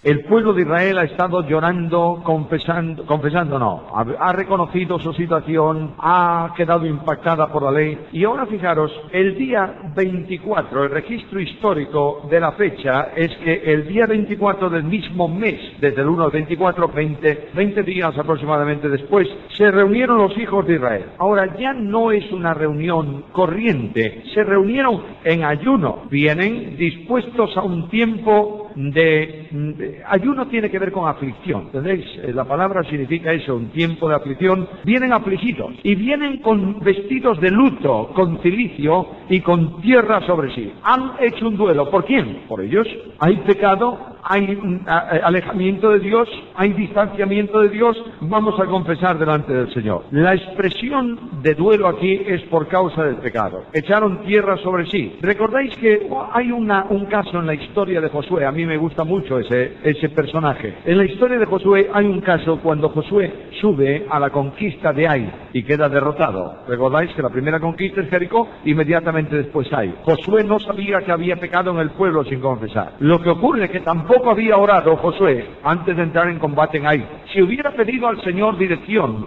El pueblo de Israel ha estado llorando, confesando no, ha reconocido su situación, ha quedado impactada por la ley, y ahora fijaros, el día 24, el registro histórico de la fecha es que el día 24 del mismo mes, desde el 1 al 24, 20 días aproximadamente después, se reunieron los hijos de Israel. Ahora ya no es una reunión corriente, se reunieron en ayuno, vienen dispuestos a un tiempo de ayuno. Tiene que ver con aflicción, ¿entendéis? La palabra significa eso, un tiempo de aflicción. Vienen afligidos y vienen con vestidos de luto, con cilicio y con tierra sobre sí. Han hecho un duelo. ¿Por quién? Por ellos. Hay pecado, hay alejamiento de Dios, hay distanciamiento de Dios. Vamos a confesar delante del Señor. La expresión de duelo aquí es por causa del pecado. Echaron tierra sobre sí. ¿Recordáis que hay un caso en la historia de Josué? A mí me gusta mucho ese personaje. En la historia de Josué hay un caso cuando Josué sube a la conquista de Ai y queda derrotado. ¿Recordáis que la primera conquista es Jericó? Inmediatamente después Ai. Josué no sabía que había pecado en el pueblo sin confesar. Lo que ocurre es que tampoco había orado Josué antes de entrar en combate en Ai. Si hubiera pedido al Señor dirección,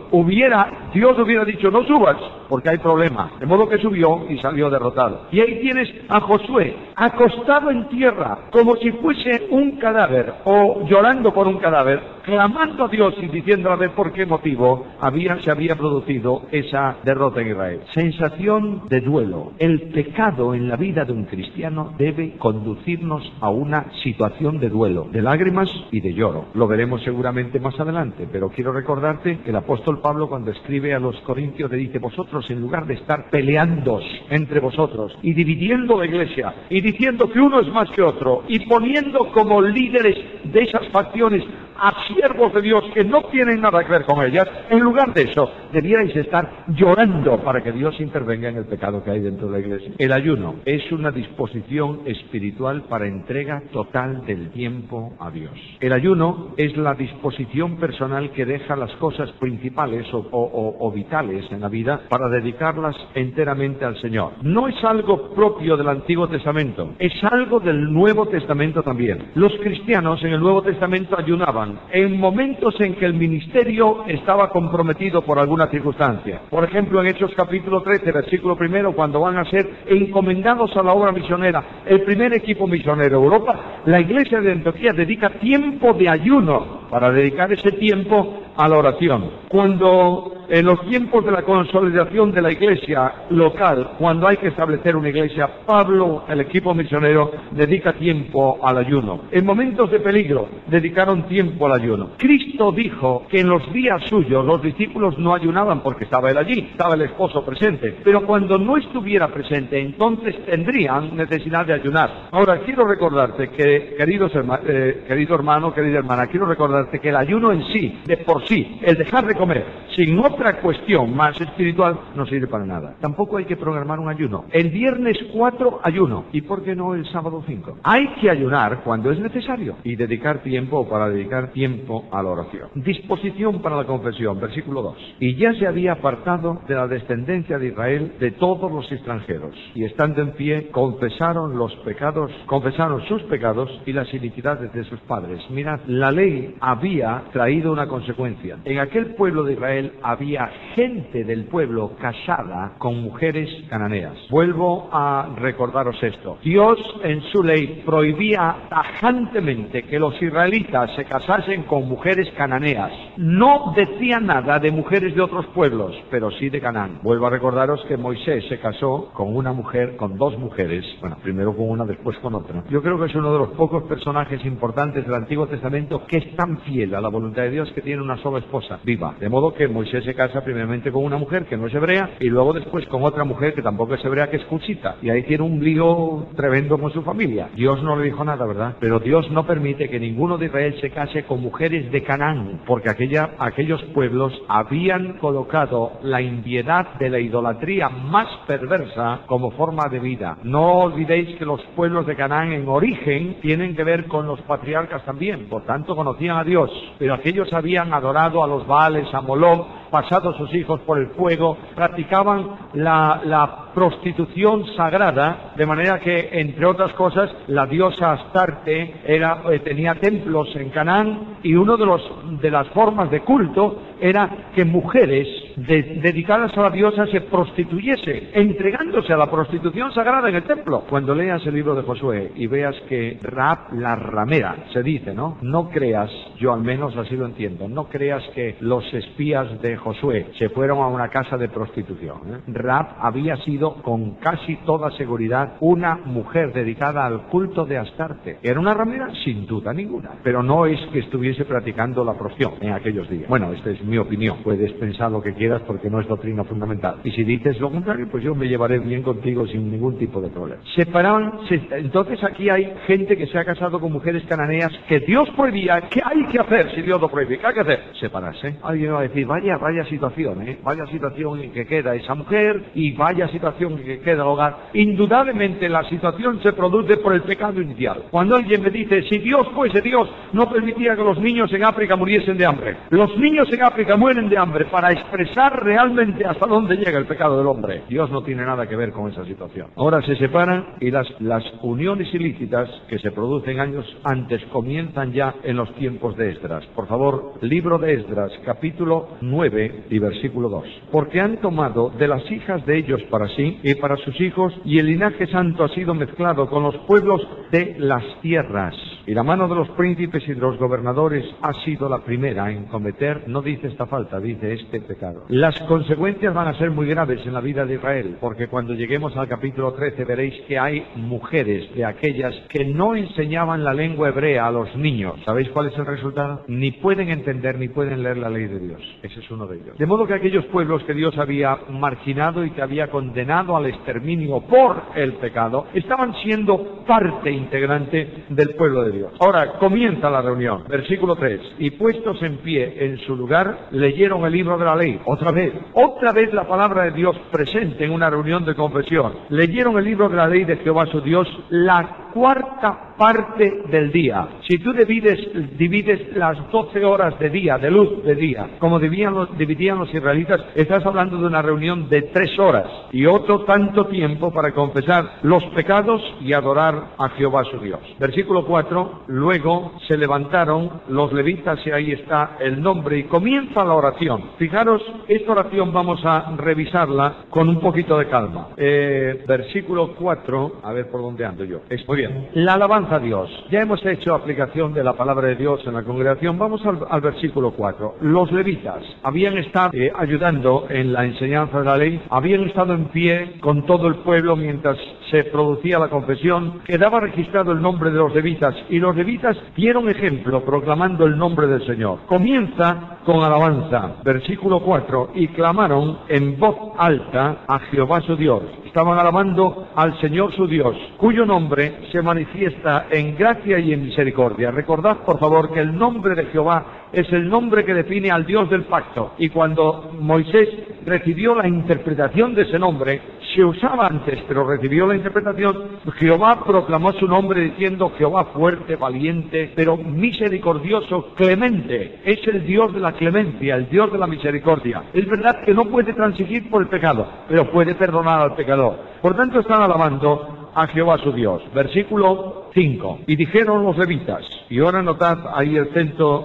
Dios hubiera dicho no subas, porque hay problema. De modo que subió y salió derrotado. Y ahí tienes a Josué acostado en tierra, como si fuese un cadáver, o llorando por un cadáver, clamando a Dios y diciendo a ver por qué motivo se había producido esa derrota en Israel. Sensación de duelo. El pecado en la vida de un cristiano debe conducirnos a una situación de duelo, de lágrimas y de lloro. Lo veremos seguramente más adelante, pero quiero recordarte que el apóstol Pablo, cuando escribe a los Corintios, le dice: vosotros, en lugar de estar peleándoos entre vosotros y dividiendo la iglesia y diciendo que uno es más que otro y poniendo como líderes de esas facciones a siervos de Dios que no tienen nada que ver con ellas, en lugar de eso, debierais estar llorando para que Dios intervenga en el pecado que hay dentro de la iglesia. El ayuno es una disposición espiritual para entrega total del tiempo a Dios. El ayuno es la disposición personal que deja las cosas principales o vitales en la vida para dedicarlas enteramente al Señor. No es algo propio del Antiguo Testamento, es algo del Nuevo Testamento también. Los cristianos en el Nuevo Testamento ayunaban en momentos en que el ministerio estaba comprometido por alguna circunstancia. Por ejemplo, en Hechos capítulo 13, versículo 1, cuando van a ser encomendados a la obra misionera, el primer equipo misionero de Europa, la iglesia de Antioquía dedica tiempo de ayuno para dedicar ese tiempo a la oración. Cuando en los tiempos de la consolidación de la iglesia local, cuando hay que establecer una iglesia, Pablo, el equipo misionero, dedica tiempo al ayuno. En momentos de peligro, dedicaron tiempo al ayuno. Cristo dijo que en los días suyos los discípulos no ayunaban porque estaba él allí, estaba el esposo presente. Pero cuando no estuviera presente, entonces tendrían necesidad de ayunar. Ahora, quiero recordarte que, querido hermano, querida hermana, quiero recordarte que el ayuno en sí, de por sí, el dejar de comer, sin otra cuestión más espiritual, no sirve para nada. Tampoco hay que programar un ayuno. El viernes 4 ayuno. ¿Y por qué no el sábado 5? Hay que ayunar cuando es necesario y dedicar tiempo a la oración. Disposición para la confesión, versículo 2. Y ya se había apartado de la descendencia de Israel de todos los extranjeros. Y estando en pie, confesaron sus pecados y las iniquidades de sus padres. Mirad, la ley había traído una consecuencia. En aquel pueblo de Israel había gente del pueblo casada con mujeres cananeas. Vuelvo a recordaros esto. Dios en su ley prohibía tajantemente que los israelitas se casasen con mujeres cananeas. No decía nada de mujeres de otros pueblos, pero sí de Canaán. Vuelvo a recordaros que Moisés se casó con una mujer, con dos mujeres. Bueno, primero con una, después con otra. Yo creo que es uno de los pocos personajes importantes del Antiguo Testamento que es tan fiel a la voluntad de Dios que tiene una sola esposa viva. De modo que Moisés se casa primeramente con una mujer que no es hebrea y luego después con otra mujer que tampoco es hebrea, que es cuchita. Y ahí tiene un lío tremendo con su familia. Dios no le dijo nada, ¿verdad? Pero Dios no permite que ninguno de Israel se case con mujeres de Canaán, porque aquellos pueblos habían colocado la impiedad de la idolatría más perversa como forma de vida. No olvidéis que los pueblos de Canaán en origen tienen que ver con los patriarcas también, por tanto conocían a Dios, pero aquellos habían adorado a los Baales, a Moloch, pasados sus hijos por el fuego, practicaban la prostitución sagrada, de manera que, entre otras cosas, la diosa Astarte tenía templos en Canaán, y uno de las formas de culto era que mujeres dedicadas a la diosa se prostituyesen, entregándose a la prostitución sagrada en el templo. Cuando leas el libro de Josué y veas que Rahab la ramera, se dice, ¿no? No creas, yo al menos así lo entiendo, no creas que los espías de Josué se fueron a una casa de prostitución, ¿eh? Rahab había sido con casi toda seguridad una mujer dedicada al culto de Astarte. ¿Era una ramera? Sin duda ninguna, pero no es que estuviese practicando la prostitución en aquellos días. Bueno, esta es mi opinión, puedes pensar lo que quieras porque no es doctrina fundamental, y si dices lo contrario, pues yo me llevaré bien contigo sin ningún tipo de problema. Entonces aquí hay gente que se ha casado con mujeres cananeas que Dios prohibía. ¿Qué hay que hacer si Dios lo prohíbe? ¿Qué hay que hacer? Separarse. Alguien va a decir, vaya situación, vaya situación en que queda esa mujer y vaya situación en que queda el hogar. Indudablemente la situación se produce por el pecado inicial. Cuando alguien me dice, si Dios fuese Dios, no permitía que los niños en África muriesen de hambre. Los niños en África mueren de hambre para expresar realmente hasta dónde llega el pecado del hombre. Dios no tiene nada que ver con esa situación. Ahora se separan y las uniones ilícitas que se producen años antes comienzan ya en los tiempos de Esdras. Por favor, libro de Esdras, capítulo 9 y versículo 2. Porque han tomado de las hijas de ellos para sí y para sus hijos, y el linaje santo ha sido mezclado con los pueblos de las tierras. Y la mano de los príncipes y de los gobernadores ha sido la primera en cometer, no dice esta falta, dice este pecado. Las consecuencias van a ser muy graves en la vida de Israel, porque cuando lleguemos al capítulo 13 veréis que hay mujeres de aquellas que no enseñaban la lengua hebrea a los niños. ¿Sabéis cuál es el resultado? Ni pueden entender ni pueden leer la ley de Dios. Ese es uno de ellos. De modo que aquellos pueblos que Dios había marginado y que había condenado al exterminio por el pecado, estaban siendo parte integrante del pueblo de Dios. Ahora comienza la reunión. Versículo 3. Y puestos en pie en su lugar, leyeron el libro de la ley. Otra vez la palabra de Dios presente en una reunión de confesión. Leyeron el libro de la ley de Jehová su Dios, la cuarta parte del día. Si tú divides las 12 horas de día, de luz de día, como dividían los israelitas, estás hablando de una reunión de 3 horas y otro tanto tiempo para confesar los pecados y adorar a Jehová su Dios. Versículo 4, luego se levantaron los levitas, y ahí está el nombre, y comienza la oración. Fijaros, esta oración vamos a revisarla con un poquito de calma. Versículo 4, a ver por dónde ando yo. Muy bien. La alabanza a Dios. Ya hemos hecho aplicación de la palabra de Dios en la congregación. Vamos al versículo 4. Los levitas habían estado ayudando en la enseñanza de la ley, habían estado en pie con todo el pueblo mientras se producía la confesión. Quedaba registrado el nombre de los levitas, y los levitas dieron ejemplo proclamando el nombre del Señor. Comienza con alabanza. Versículo 4. Y clamaron en voz alta a Jehová su Dios. Estaban alabando al Señor su Dios, cuyo nombre se manifiesta en gracia y en misericordia. Recordad, por favor, que el nombre de Jehová es el nombre que define al Dios del pacto. Y cuando Moisés recibió la interpretación de ese nombre, se usaba antes, pero recibió la interpretación, Jehová proclamó su nombre diciendo: Jehová fuerte, valiente, pero misericordioso, clemente. Es el Dios de la clemencia, el Dios de la misericordia. Es verdad que no puede transigir por el pecado, pero puede perdonar al pecador. Por tanto, están alabando a Jehová su Dios. Versículo 5. Y dijeron los levitas, y ahora notad ahí el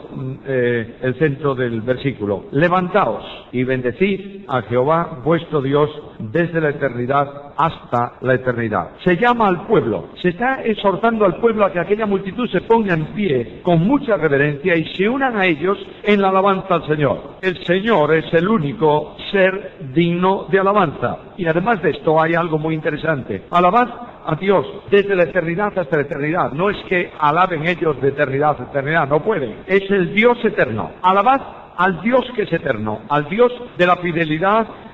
centro del versículo: levantaos y bendecid a Jehová vuestro Dios desde la eternidad hasta la eternidad. Se llama al pueblo, se está exhortando al pueblo a que aquella multitud se ponga en pie con mucha reverencia y se unan a ellos en la alabanza al Señor. El Señor es el único ser digno de alabanza. Y además de esto hay algo muy interesante. Alabad a Dios desde la eternidad hasta la eternidad. No es que alaben ellos de eternidad a eternidad, no pueden. Es el Dios eterno. Alabad al Dios que es eterno, al Dios de la fidelidad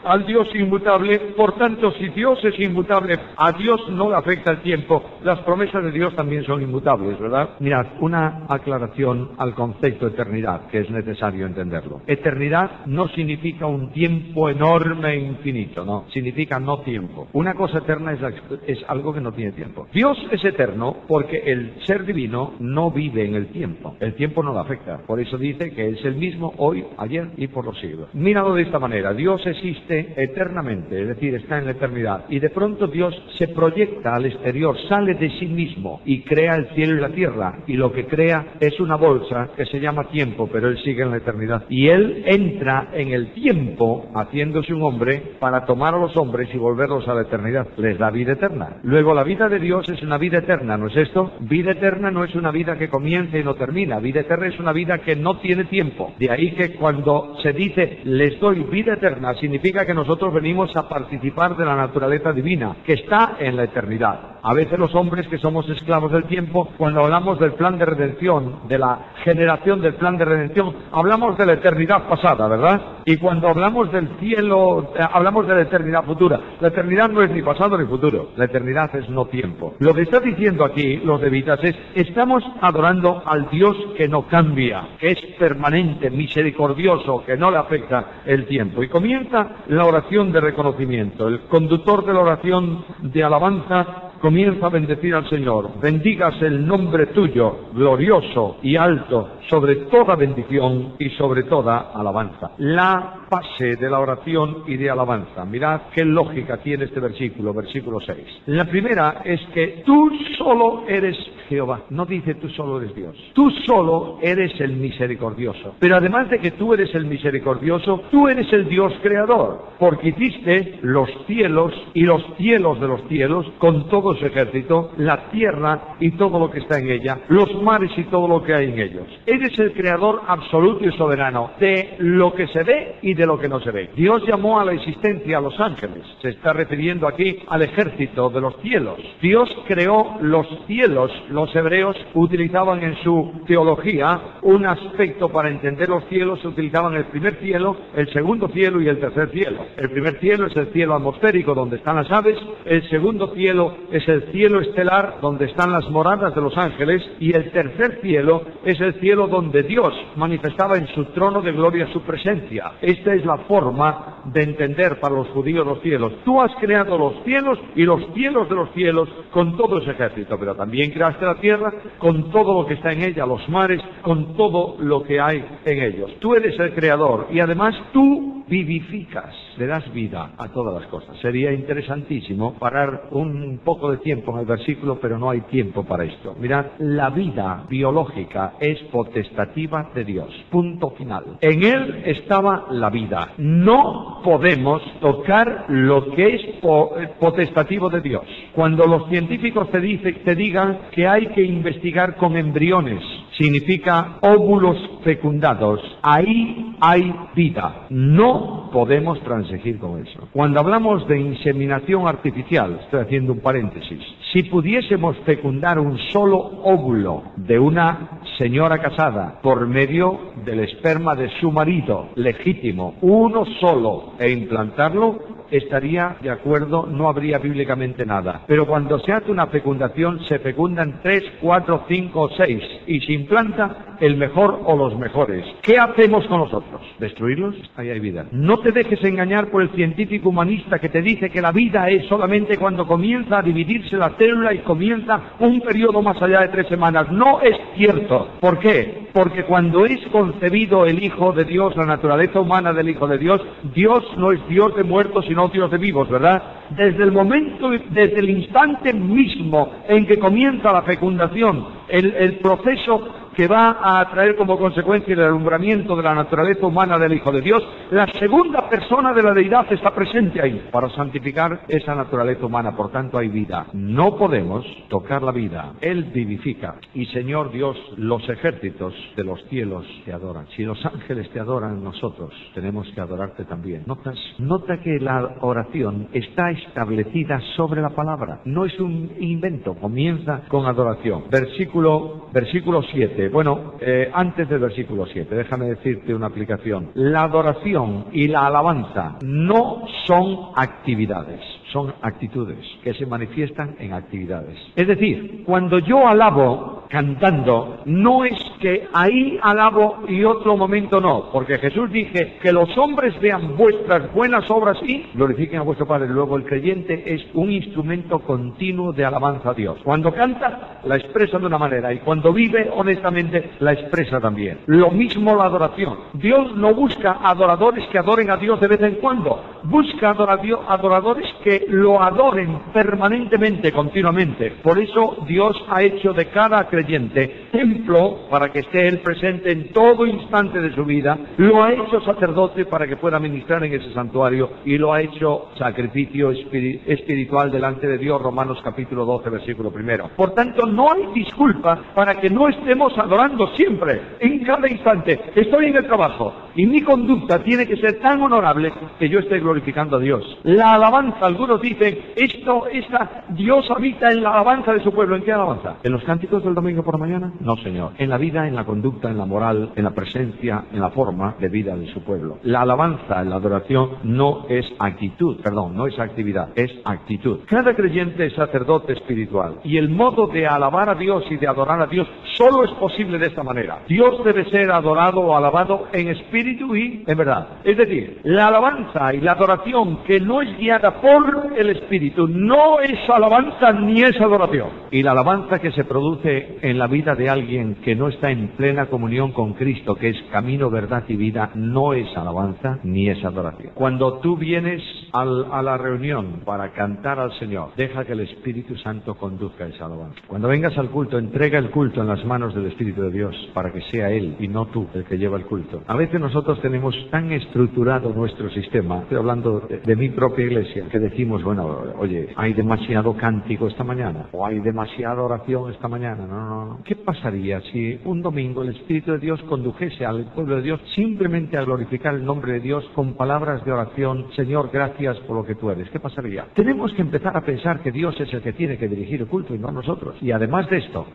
al Dios inmutable. Por tanto, si Dios es inmutable, a Dios no le afecta el tiempo. Las promesas de Dios también son inmutables, ¿verdad? Mirad, una aclaración al concepto de eternidad, que es necesario entenderlo. Eternidad no significa un tiempo enorme e infinito, no. Significa no tiempo. Una cosa eterna es algo que no tiene tiempo. Dios es eterno porque el ser divino no vive en el tiempo. El tiempo no le afecta. Por eso dice que es el mismo hoy, ayer y por los siglos. Míralo de esta manera. Dios existe eternamente, es decir, está en la eternidad. Y de pronto Dios se proyecta al exterior, sale de sí mismo y crea el cielo y la tierra. Y lo que crea es una bolsa que se llama tiempo, pero Él sigue en la eternidad. Y Él entra en el tiempo, haciéndose un hombre, para tomar a los hombres y volverlos a la eternidad. Les da vida eterna. Luego, la vida de Dios es una vida eterna, ¿no es esto? Vida eterna no es una vida que comienza y no termina. Vida eterna es una vida que no tiene tiempo. De ahí que cuando se dice, les doy vida eterna, significa que nosotros venimos a participar de la naturaleza divina, que está en la eternidad. A veces los hombres que somos esclavos del tiempo, cuando hablamos del plan de redención, de la generación del plan de redención, hablamos de la eternidad pasada, ¿verdad? Y cuando hablamos del cielo, hablamos de la eternidad futura. La eternidad no es ni pasado ni futuro. La eternidad es no tiempo. Lo que está diciendo aquí los levitas es, estamos adorando al Dios que no cambia, que es permanente, misericordioso, que no le afecta el tiempo. Y comienza la oración de reconocimiento. El conductor de la oración de alabanza comienza a bendecir al Señor. Bendígase el nombre tuyo, glorioso y alto, sobre toda bendición y sobre toda alabanza. La base de la oración y de alabanza. Mirad qué lógica tiene este versículo, versículo 6. La primera es que tú solo eres Jehová. No dice tú solo eres Dios. Tú solo eres el misericordioso. Pero además de que tú eres el misericordioso, tú eres el Dios creador, porque hiciste los cielos y los cielos de los cielos con todo su ejército, la tierra y todo lo que está en ella, los mares y todo lo que hay en ellos. Eres el creador absoluto y soberano de lo que se ve y de lo que no se ve. Dios llamó a la existencia a los ángeles. Se está refiriendo aquí al ejército de los cielos. Dios creó los cielos. Los hebreos utilizaban en su teología un aspecto para entender los cielos. Se utilizaban el primer cielo, el segundo cielo y el tercer cielo. El primer cielo es el cielo atmosférico, donde están las aves. El segundo cielo es el cielo estelar, donde están las moradas de los ángeles. Y el tercer cielo es el cielo donde Dios manifestaba en su trono de gloria su presencia. Esta es la forma de entender para los judíos los cielos. Tú has creado los cielos y los cielos de los cielos con todo ese ejército, pero también creaste la tierra con todo lo que está en ella, los mares, con todo lo que hay en ellos. Tú eres el creador y además tú vivificas, le das vida a todas las cosas. Sería interesantísimo parar un poco de tiempo en el versículo, pero no hay tiempo para esto. Mirad, la vida biológica es potestativa de Dios. Punto final. En Él estaba la vida. No podemos tocar lo que es potestativo de Dios. Cuando los científicos te digan que hay que investigar con embriones, significa óvulos fecundados. Ahí hay vida. No podemos transigir con eso. Cuando hablamos de inseminación artificial, estoy haciendo un paréntesis, si pudiésemos fecundar un solo óvulo de una señora casada por medio del esperma de su marido legítimo, uno solo, e implantarlo, estaría de acuerdo, no habría bíblicamente nada. Pero cuando se hace una fecundación, se fecundan 3, 4, 5 o 6 y se implanta el mejor o los mejores. ¿Qué hacemos con los otros? ¿Destruirlos? Ahí hay vida. No te dejes engañar por el científico humanista que te dice que la vida es solamente cuando comienza a dividirse la célula y comienza un periodo más allá de 3 semanas. No es cierto. ¿Por qué? Porque cuando es concebido el Hijo de Dios, la naturaleza humana del Hijo de Dios, Dios no es Dios de muertos sino Dios de vivos, ¿verdad? Desde el momento, desde el instante mismo en que comienza la fecundación, el proceso que va a traer como consecuencia el alumbramiento de la naturaleza humana del Hijo de Dios, la segunda persona de la deidad está presente ahí para santificar esa naturaleza humana. Por tanto hay vida. No podemos tocar la vida. Él vivifica. Y Señor Dios, los ejércitos de los cielos te adoran. Si los ángeles te adoran, nosotros tenemos que adorarte también. Nota que la oración está establecida sobre la palabra. No es un invento, comienza con adoración. Versículo 7. Bueno, antes del versículo 7, déjame decirte una aplicación. La adoración y la alabanza no son actividades, son actitudes que se manifiestan en actividades. Es decir, cuando yo alabo cantando, no es que ahí alabo y otro momento no, porque Jesús dice que los hombres vean vuestras buenas obras y glorifiquen a vuestro Padre. Luego el creyente es un instrumento continuo de alabanza a Dios. Cuando canta, la expresa de una manera, y cuando vive honestamente, la expresa también. Lo mismo la adoración. Dios no busca adoradores que adoren a Dios de vez en cuando, busca adoradores que lo adoren permanentemente, continuamente. Por eso Dios ha hecho de cada creyente templo para que esté Él presente en todo instante de su vida, lo ha hecho sacerdote para que pueda ministrar en ese santuario, y lo ha hecho sacrificio espiritual delante de Dios, Romanos capítulo 12, versículo 1. Por tanto, no hay disculpa para que no estemos adorando siempre, en cada instante. Estoy en el trabajo y mi conducta tiene que ser tan honorable que yo esté glorificando a Dios. La alabanza, algunos dicen, Dios habita en la alabanza de su pueblo. ¿En qué alabanza? ¿En los cánticos del domingo por la mañana? No, Señor. En la vida, en la conducta, en la moral, en la presencia, en la forma de vida de su pueblo. La alabanza, la adoración, no es actividad, es actitud. Cada creyente es sacerdote espiritual, y el modo de alabar a Dios y de adorar a Dios solo es posible de esta manera. Dios debe ser adorado o alabado en espíritu y en verdad. Es decir, la alabanza y la adoración que no es guiada por el espíritu no es alabanza ni es adoración. Y la alabanza que se produce en la vida de alguien que no está en plena comunión con Cristo, que es camino, verdad y vida, no es alabanza ni es adoración. Cuando tú vienes a la reunión para cantar al Señor, deja que el Espíritu Santo conduzca esa alabanza. Cuando vengas al culto, entrega el culto en las manos del Espíritu de Dios, para que sea Él y no tú el que lleva el culto. A veces nosotros tenemos tan estructurado nuestro sistema, estoy hablando de mi propia iglesia, que decimos, bueno, oye, hay demasiado cántico esta mañana, o hay demasiada oración esta mañana. No. ¿Qué pasaría si un domingo el Espíritu de Dios condujese al pueblo de Dios simplemente a glorificar el nombre de Dios con palabras de oración? Señor, gracias por lo que tú eres. ¿Qué pasaría? Tenemos que empezar a pensar que Dios es el que tiene que dirigir el culto y no nosotros. Y además de esto,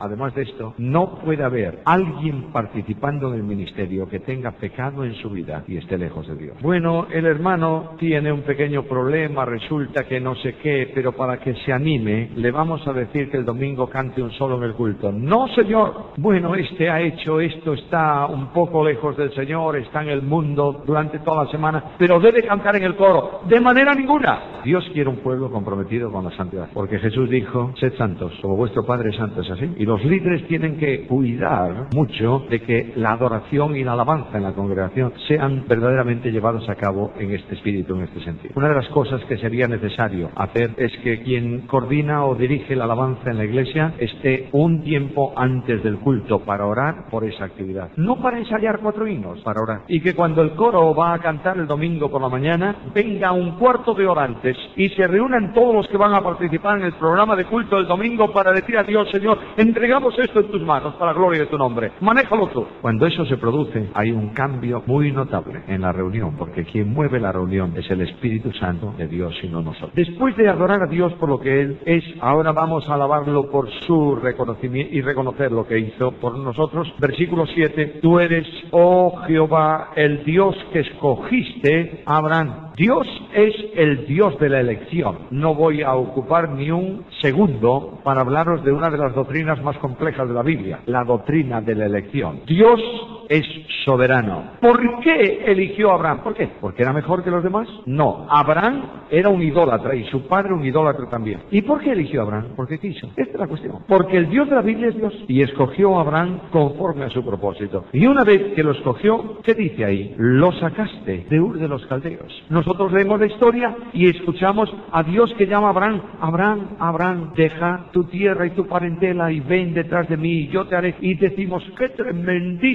no puede haber alguien participando en el ministerio que tenga pecado en su vida y esté lejos de Dios. Bueno, el hermano tiene un pequeño problema, resulta que no sé qué, pero para que se anime, le vamos a decir que el domingo cante un solo en el culto. No, Señor. Bueno, ha hecho esto, está un poco lejos del Señor, está en el mundo durante toda la semana, pero debe cantar en el coro. De manera ninguna. Dios quiere un pueblo comprometido con la santidad, porque Jesús dijo, sed santos, como vuestro Padre es santo, ¿es así? Y los líderes tienen que cuidar mucho de que la adoración y la alabanza en la congregación sean verdaderamente llevados a cabo en este espíritu, en este sentido. Una de las cosas que sería necesario hacer es que quien coordina o dirige la alabanza en la iglesia esté un tiempo antes del culto para orar por esa actividad. No para ensayar 4 himnos, para orar. Y que cuando el coro va a cantar el domingo por la mañana, venga un cuarto de hora antes y se reúnan todos los que van a participar en el programa de culto del domingo para decir a Dios, Señor, entregamos esto en tus manos para la gloria de tu nombre. Manéjalo tú. Cuando eso se produce, hay un cambio muy notable en la reunión, porque quien mueve la reunión es el Espíritu Santo de Dios y no nosotros. Después de adorar a Dios por lo que Él es, ahora vamos a alabarlo por su reconocimiento y reconocer lo que hizo por nosotros. Versículo 7. Tú eres, oh Jehová, el Dios que escogiste a Abraham. Dios es el Dios de la elección. No voy a ocupar ni un segundo para hablaros de una de las doctrinas más complejas de la Biblia, la doctrina de la elección. Dios es soberano. ¿Por qué eligió a Abraham? ¿Por qué? ¿Porque era mejor que los demás? No. Abraham era un idólatra y su padre un idólatra también. ¿Y por qué eligió a Abraham? Porque quiso. Esta es la cuestión. Porque el Dios de la Biblia es Dios y escogió a Abraham conforme a su propósito. Y una vez que lo escogió, ¿qué dice ahí? Lo sacaste de Ur de los Caldeos. Nosotros leemos la historia y escuchamos a Dios que llama a Abraham. Abraham, Abraham, deja tu tierra y tu parentela y ven detrás de mí y yo te haré. Y decimos, qué tremendísima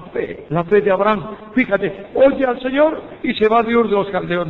la fe de Abraham. Fíjate, oye al Señor y se va de Ur de los Caldeos.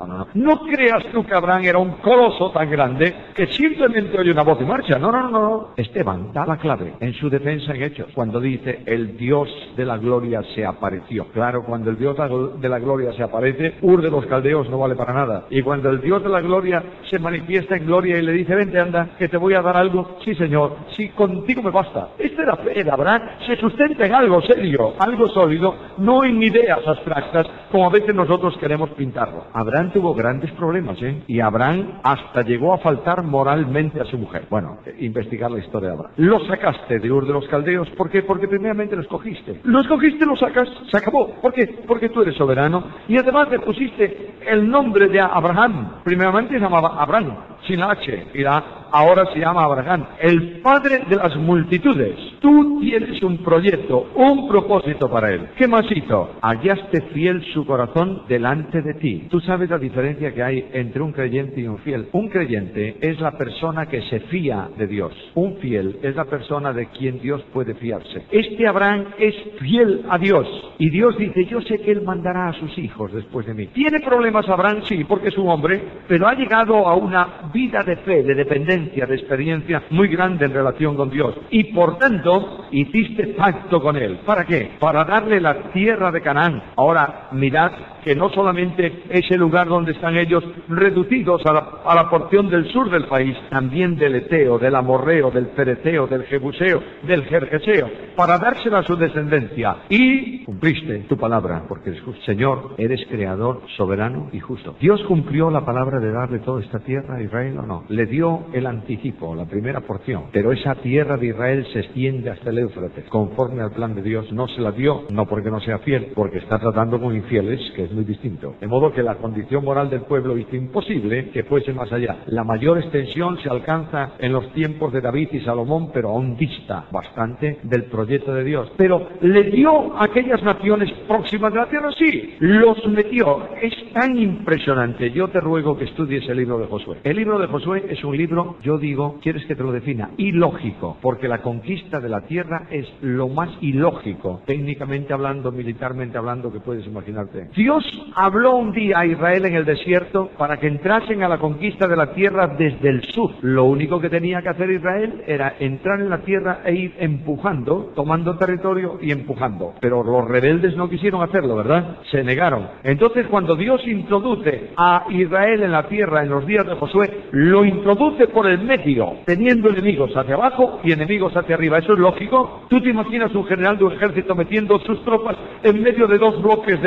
No creas tú que Abraham era un coloso tan grande que simplemente oye una voz y marcha. No. Esteban da la clave en su defensa en Hechos, cuando dice, el Dios de la gloria se apareció. Claro, cuando el Dios de la gloria se aparece, Ur de los Caldeos no vale para nada. Y cuando el Dios de la gloria se manifiesta en gloria y le dice, vente, anda, que te voy a dar algo. Sí, Señor, sí, contigo me basta. Esta era fe de Abraham, se sustenta en algo serio, algo sólido, no en ideas abstractas, como a veces nosotros queremos pintarlo. Abraham tuvo grandes problemas, y Abraham hasta llegó a faltar moralmente a su mujer. Bueno, investigar la historia de Abraham. Lo sacaste de Ur de los Caldeos, ¿por qué? Porque primeramente lo escogiste. Lo escogiste, lo sacas, se acabó. ¿Por qué? Porque tú eres soberano, y además le pusiste el nombre de Abraham. Primeramente se llamaba Abraham, sin H, y ahora se llama Abraham, el padre de las multitudes. Tú tienes un proyecto, un propósito para él. ¿Qué más hizo? Hallaste fiel su corazón delante de ti. Tú sabes la diferencia que hay entre un creyente y un fiel. Un creyente es la persona que se fía de Dios. Un fiel es la persona de quien Dios puede fiarse. Este Abraham es fiel a Dios. Y Dios dice, yo sé que él mandará a sus hijos después de mí. ¿Tiene problemas Abraham? Sí, porque es un hombre, pero ha llegado a una vida de fe, de dependencia, de experiencia muy grande en relación con Dios. Y por tanto, hiciste pacto con él. ¿Para qué? Para darle la tierra de Canaán. Ahora, mirad que no solamente ese lugar donde están ellos reducidos a la porción del sur del país, también del Eteo, del Amorreo, del Fereteo, del Jebuseo, del Gergeseo, para dársela a su descendencia. Y cumpliste tu palabra, porque eres justo. Señor, eres creador, soberano y justo. ¿Dios cumplió la palabra de darle toda esta tierra a Israel o no? Le dio el anticipo, la primera porción, pero esa tierra de Israel se extiende hasta el Éufrates, conforme al plan de Dios. No se la dio, no porque no sea fiel, porque está tratando con infieles, que es muy distinto. De modo que la condición moral del pueblo hizo imposible que fuese más allá. La mayor extensión se alcanza en los tiempos de David y Salomón, pero aún dista bastante del proyecto de Dios. Pero le dio a aquellas naciones próximas de la tierra, sí, los metió. Es tan impresionante. Yo te ruego que estudies el libro de Josué. El libro de Josué es un libro, yo digo, ¿quieres que te lo defina? Ilógico, porque la conquista de la tierra es lo más ilógico, técnicamente hablando, militarmente hablando, que puedes imaginarte. Dios habló un día a Israel en el desierto para que entrasen a la conquista de la tierra desde el sur. Lo único que tenía que hacer Israel era entrar en la tierra e ir empujando, tomando territorio y empujando. Pero los rebeldes no quisieron hacerlo, ¿verdad? Se negaron. Entonces, cuando Dios introduce a Israel en la tierra en los días de Josué, lo introduce por el medio, teniendo enemigos hacia abajo y enemigos hacia arriba. ¿Eso es lógico? ¿Tú te imaginas un general de un ejército metiendo sus tropas en medio de dos bloques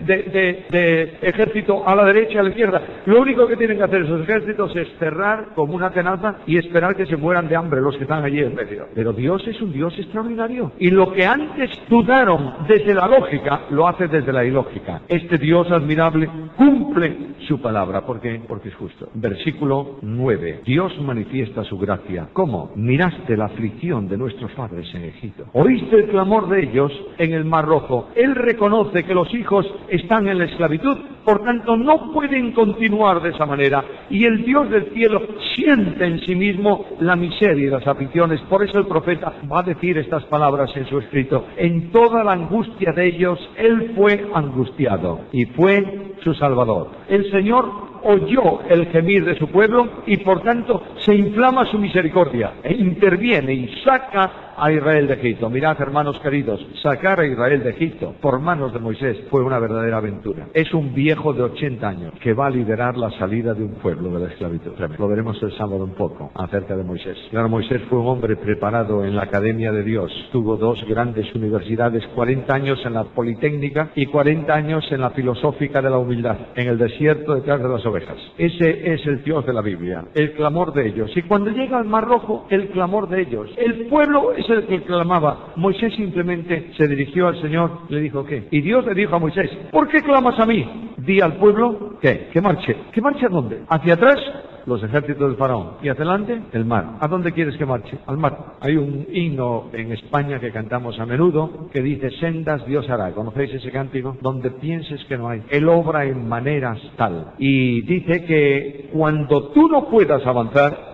de ejército a la derecha y a la izquierda? Lo único que tienen que hacer esos ejércitos es cerrar como una tenaza y esperar que se mueran de hambre los que están allí en medio. Pero Dios es un Dios extraordinario. Y lo que antes dudaron desde la lógica, lo hace desde la ilógica. Este Dios admirable cumple su palabra. ¿Por qué? Porque es justo. Versículo 9. Dios manifiesta su gracia. ¿Cómo? Miraste la aflicción de nuestros padres en Egipto. Oíste el clamor de ellos en el Mar Rojo. Él reconoce que los hijos están en la esclavitud, por tanto no pueden continuar de esa manera. Y el Dios del cielo siente en sí mismo la miseria y las aflicciones. Por eso el profeta va a decir estas palabras en su escrito. En toda la angustia de ellos, Él fue angustiado y fue su Salvador. El Señor oyó el gemir de su pueblo y por tanto se inflama su misericordia e interviene y saca a Israel de Egipto. Mirad, hermanos queridos, sacar a Israel de Egipto por manos de Moisés fue una verdadera aventura. Es un viejo de 80 años que va a liderar la salida de un pueblo de la esclavitud. Lo veremos el sábado un poco acerca de Moisés. Claro, Moisés fue un hombre preparado en la Academia de Dios. Tuvo 2 grandes universidades, 40 años en la Politécnica y 40 años en la Filosófica de la Humildad, en el desierto detrás de las ovejas. Ese es el Dios de la Biblia, el clamor de ellos. Y cuando llega al Mar Rojo, el clamor de ellos. El pueblo es el que clamaba. Moisés simplemente se dirigió al Señor y le dijo, ¿qué? Y Dios le dijo a Moisés, ¿por qué clamas a mí? Di al pueblo, ¿qué? Que marche. ¿Que marche a dónde? ¿Hacia atrás? Los ejércitos del faraón. ¿Y hacia adelante? El mar. ¿A dónde quieres que marche? Al mar. Hay un himno en España que cantamos a menudo que dice, sendas Dios hará. ¿Conocéis ese cántico? Donde pienses que no hay. Él obra en maneras tal. Y dice que cuando tú no puedas avanzar,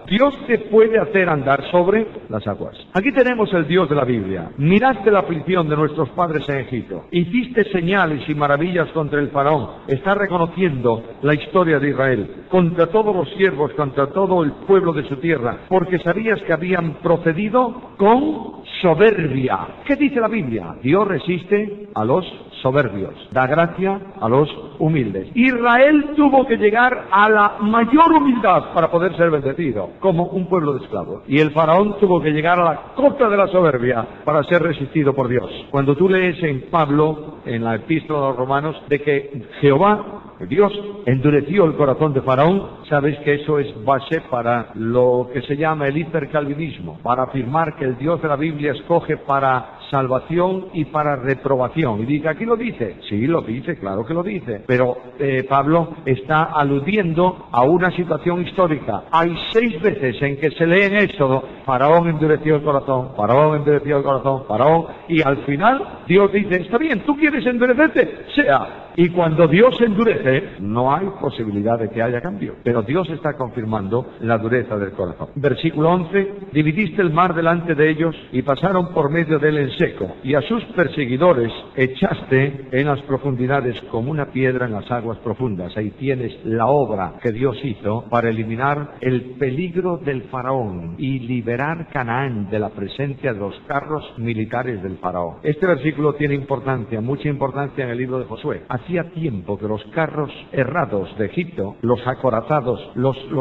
Dios te puede hacer andar sobre las aguas. Aquí tenemos el Dios de la Biblia. Miraste la aflicción de nuestros padres en Egipto. Hiciste señales y maravillas contra el faraón. Está reconociendo la historia de Israel. Contra todos los siervos, contra todo el pueblo de su tierra. Porque sabías que habían procedido con soberbia. ¿Qué dice la Biblia? Dios resiste a los soberbios. Da gracia a los humildes. Israel tuvo que llegar a la mayor humildad para poder ser bendecido, como un pueblo de esclavos. Y el faraón tuvo que llegar a la cota de la soberbia para ser resistido por Dios. Cuando tú lees en Pablo, en la epístola a los romanos, de que Jehová, Dios, endureció el corazón de faraón, sabes que eso es base para lo que se llama el hipercalvinismo, para afirmar que el Dios de la Biblia escoge para salvación y para reprobación. Y diga, ¿aquí lo dice? Sí, lo dice, claro que lo dice. Pero Pablo está aludiendo a una situación histórica. Hay 6 veces en que se lee en Éxodo, faraón endureció el corazón, faraón endureció el corazón, faraón, y al final Dios dice, está bien, ¿tú quieres endurecerte? Sea. Y cuando Dios endurece, no hay posibilidad de que haya cambio. Pero Dios está confirmando la dureza del corazón. Versículo 11, dividiste el mar delante de ellos y pasaron por medio de él en seco. Y a sus perseguidores echaste en las profundidades como una piedra en las aguas profundas. Ahí tienes la obra que Dios hizo para eliminar el peligro del faraón y liberar Canaán de la presencia de los carros militares del faraón. Este versículo tiene importancia, mucha importancia en el libro de Josué. Hacía tiempo que los carros errados de Egipto, los acorazados,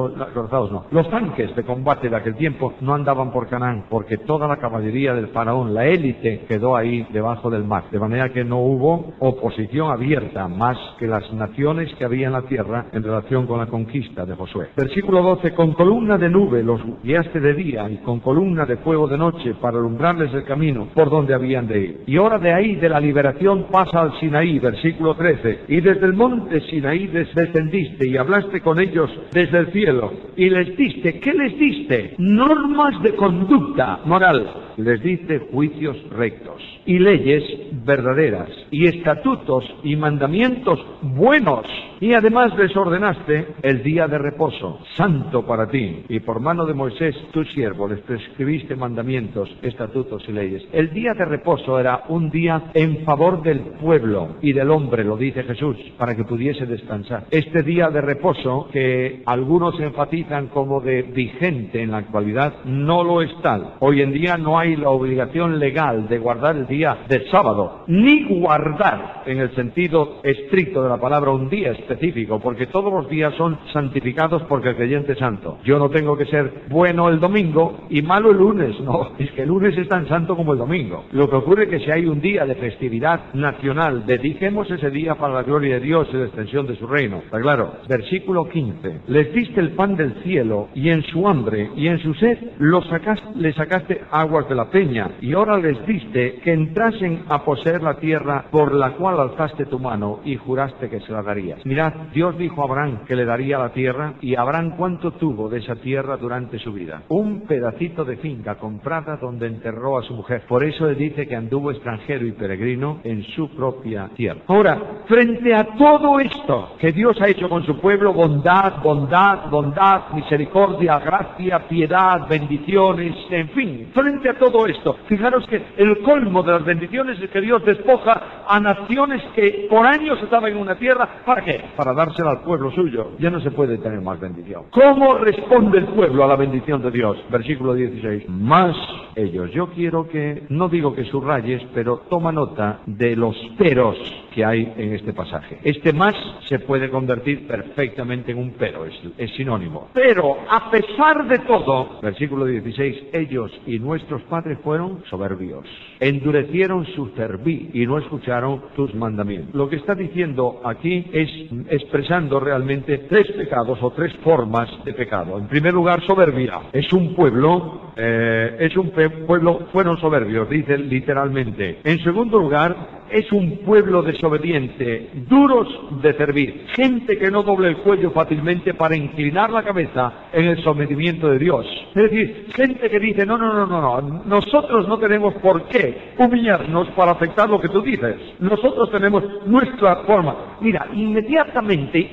los tanques de combate de aquel tiempo no andaban por Canaán, porque toda la caballería del faraón, la élite, quedó ahí debajo del mar, de manera que no hubo oposición abierta más que las naciones que había en la tierra en relación con la conquista de Josué. Versículo 12, con columna de nube los guiaste de día y con columna de fuego de noche para alumbrarles el camino por donde habían de ir. Y ahora de ahí de la liberación pasa al Sinaí, versículo 13. Y desde el monte Sinaí descendiste y hablaste con ellos desde el cielo y les diste, ¿qué les diste? Normas de conducta moral. Les diste juicios rectos y leyes verdaderas y estatutos y mandamientos buenos. Y además les ordenaste el día de reposo, santo para ti. Y por mano de Moisés, tu siervo, les prescribiste mandamientos, estatutos y leyes. El día de reposo era un día en favor del pueblo y del hombre, lo dice Jesús, para que pudiese descansar. Este día de reposo, que algunos enfatizan como de vigente en la actualidad, no lo es tal. Hoy en día no hay la obligación legal de guardar el día del sábado, ni guardar en el sentido estricto de la palabra un día específico, porque todos los días son santificados porque el creyente es santo. Yo no tengo que ser bueno el domingo y malo el lunes, no, es que el lunes es tan santo como el domingo. Lo que ocurre es que si hay un día de festividad nacional, dediquemos ese día para la gloria de Dios y la extensión de su reino. Está claro. Versículo 15. Les diste el pan del cielo y en su hambre y en su sed les sacaste aguas de la peña y ahora les diste que entrasen a poseer la tierra por la cual alzaste tu mano y juraste que se la darías. Mirad, Dios dijo a Abraham que le daría la tierra y Abraham ¿cuánto tuvo de esa tierra durante su vida? Un pedacito de finca comprada donde enterró a su mujer. Por eso le dice que anduvo extranjero y peregrino en su propia tierra. Ahora, frente a todo esto que Dios ha hecho con su pueblo, bondad, bondad, bondad, misericordia, gracia, piedad, bendiciones, en fin, frente a todo esto, fijaros que el colmo de las bendiciones es que Dios despoja a naciones que por años estaban en una tierra, ¿para qué? Para dársela al pueblo suyo. Ya no se puede tener más bendición. ¿Cómo responde el pueblo a la bendición de Dios? Versículo 16. Más ellos. Yo quiero que, no digo que subrayes, pero toma nota de los peros que hay en este pasaje. Este más se puede convertir perfectamente en un pero, es sinónimo. Pero, a pesar de todo, versículo 16, ellos y nuestros padres fueron soberbios. Endurecieron su cerviz y no escucharon tus mandamientos. Lo que está diciendo aquí es expresando realmente 3 pecados o 3 formas de pecado. En primer lugar, soberbia. Es un pueblo, fueron soberbios, dice literalmente. En segundo lugar, es un pueblo desobediente, duros de servir, gente que no doble el cuello fácilmente para inclinar la cabeza en el sometimiento de Dios. Es decir, gente que dice, no, nosotros no tenemos por qué humillarnos para aceptar lo que tú dices. Nosotros tenemos nuestra forma. Mira, inmediatamente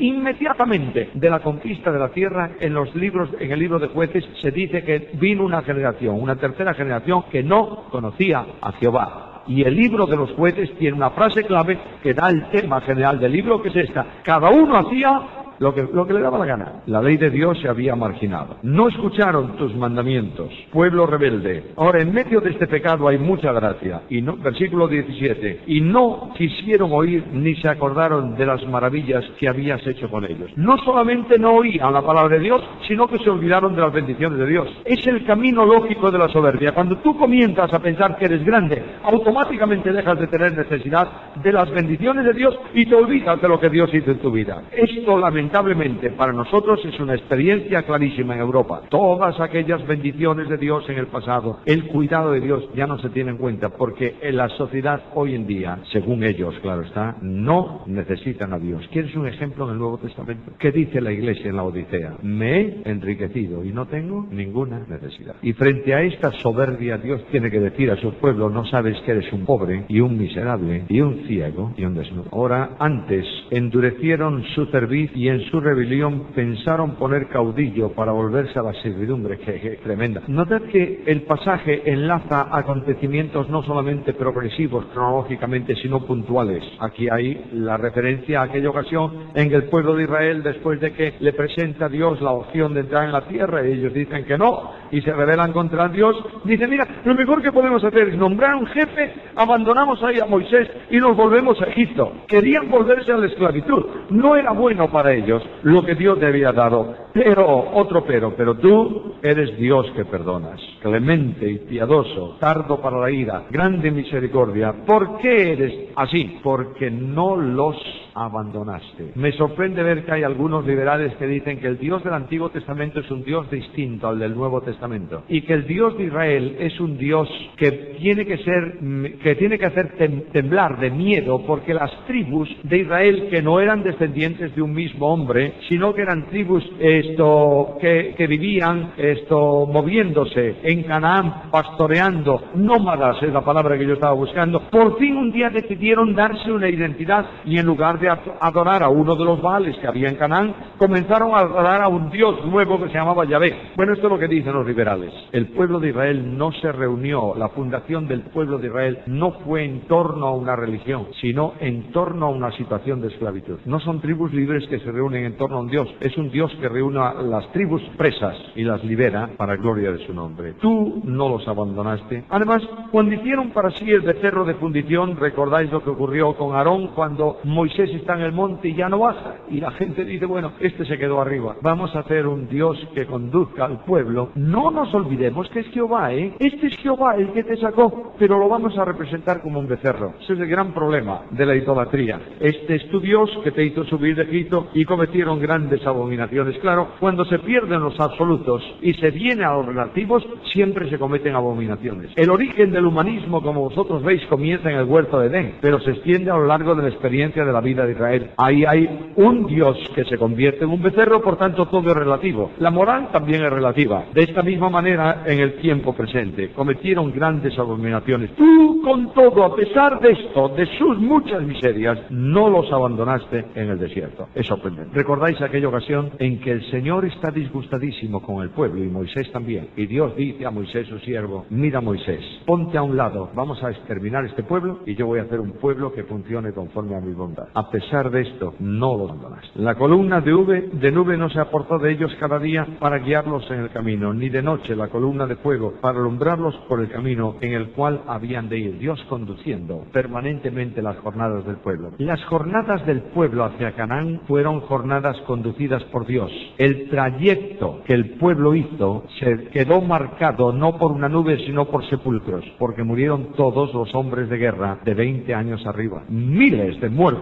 de la conquista de la tierra, en el libro de Jueces se dice que vino una generación, una tercera generación que no conocía a Jehová. Y el libro de los Jueces tiene una frase clave que da el tema general del libro, que es esta: cada uno hacía lo que le daba la gana. La ley de Dios se había marginado. No escucharon tus mandamientos, pueblo rebelde. Ahora, en medio de este pecado hay mucha gracia. Y no, versículo 17. Y no quisieron oír ni se acordaron de las maravillas que habías hecho con ellos. No solamente no oían la palabra de Dios, sino que se olvidaron de las bendiciones de Dios. Es el camino lógico de la soberbia. Cuando tú comienzas a pensar que eres grande, automáticamente dejas de tener necesidad de las bendiciones de Dios y te olvidas de lo que Dios hizo en tu vida. Esto, lamentablemente, para nosotros es una experiencia clarísima en Europa. Todas aquellas bendiciones de Dios en el pasado, el cuidado de Dios, ya no se tiene en cuenta, porque en la sociedad hoy en día, según ellos, claro está, no necesitan a Dios. ¿Quieres un ejemplo en el Nuevo Testamento? ¿Qué dice la Iglesia en la Odisea? Me he enriquecido y no tengo ninguna necesidad. Y frente a esta soberbia, Dios tiene que decir a su pueblo: no sabes que eres un pobre y un miserable y un ciego y un desnudo. Ahora, antes endurecieron su cerviz y en su rebelión pensaron poner caudillo para volverse a la servidumbre. ¡Qué tremenda! Notad que el pasaje enlaza acontecimientos no solamente progresivos cronológicamente, sino puntuales. Aquí hay la referencia a aquella ocasión en que el pueblo de Israel, después de que le presenta a Dios la opción de entrar en la tierra, y ellos dicen que no, y se rebelan contra Dios, dice: mira, lo mejor que podemos hacer es nombrar un jefe, abandonamos ahí a Moisés y nos volvemos a Egipto. Querían volverse a la esclavitud. No era bueno para ellos lo que Dios te había dado. Pero tú eres Dios que perdonas, clemente y piadoso, tardo para la ira, grande en misericordia. ¿Por qué eres así? Porque no los abandonaste. Me sorprende ver que hay algunos liberales que dicen que el Dios del Antiguo Testamento es un Dios distinto al del Nuevo Testamento, y que el Dios de Israel es un Dios que tiene que hacer temblar de miedo, porque las tribus de Israel, que no eran descendientes de un mismo hombre, sino que eran tribus que vivían moviéndose en Canaán, pastoreando, nómadas es la palabra que yo estaba buscando, por fin un día decidieron darse una identidad, y en lugar de adorar a uno de los Baales que había en Canaán, comenzaron a adorar a un Dios nuevo que se llamaba Yahvé. Bueno, esto es lo que dicen los liberales. El pueblo de Israel no se reunió, la fundación del pueblo de Israel no fue en torno a una religión, sino en torno a una situación de esclavitud. No son tribus libres que se reúnen en torno a un Dios, es un Dios que reúne a las tribus presas y las libera para gloria de su nombre. Tú no los abandonaste. Además, cuando hicieron para sí el becerro de fundición, recordáis lo que ocurrió con Aarón cuando Moisés está en el monte y ya no baja, y la gente dice: bueno, este se quedó arriba, vamos a hacer un Dios que conduzca al pueblo. No nos olvidemos que es Jehová, este es Jehová el que te sacó, pero lo vamos a representar como un becerro. Ese es el gran problema de la idolatría. Este es tu Dios que te hizo subir de Egipto, y cometieron grandes abominaciones. Claro, cuando se pierden los absolutos y se viene a los relativos, siempre se cometen abominaciones. El origen del humanismo, como vosotros veis, comienza en el huerto de Edén, pero se extiende a lo largo de la experiencia de la vida de Israel. Ahí hay un Dios que se convierte en un becerro, por tanto todo es relativo. La moral también es relativa. De esta misma manera, en el tiempo presente, cometieron grandes abominaciones. Tú, con todo, a pesar de esto, de sus muchas miserias, no los abandonaste en el desierto. Es sorprendente. ¿Recordáis aquella ocasión en que el Señor está disgustadísimo con el pueblo, y Moisés también? Y Dios dice a Moisés, su siervo: mira, Moisés, ponte a un lado, vamos a exterminar este pueblo, y yo voy a hacer un pueblo que funcione conforme a mi bondad. A pesar de esto, no los abandonaste. La columna de nube no se apartó de ellos cada día para guiarlos en el camino, ni de noche la columna de fuego para alumbrarlos por el camino en el cual habían de ir. Dios conduciendo permanentemente las jornadas del pueblo. Las jornadas del pueblo hacia Canaán fueron jornadas conducidas por Dios. El trayecto que el pueblo hizo se quedó marcado no por una nube, sino por sepulcros, porque murieron todos los hombres de guerra de 20 años arriba. Miles de muertos en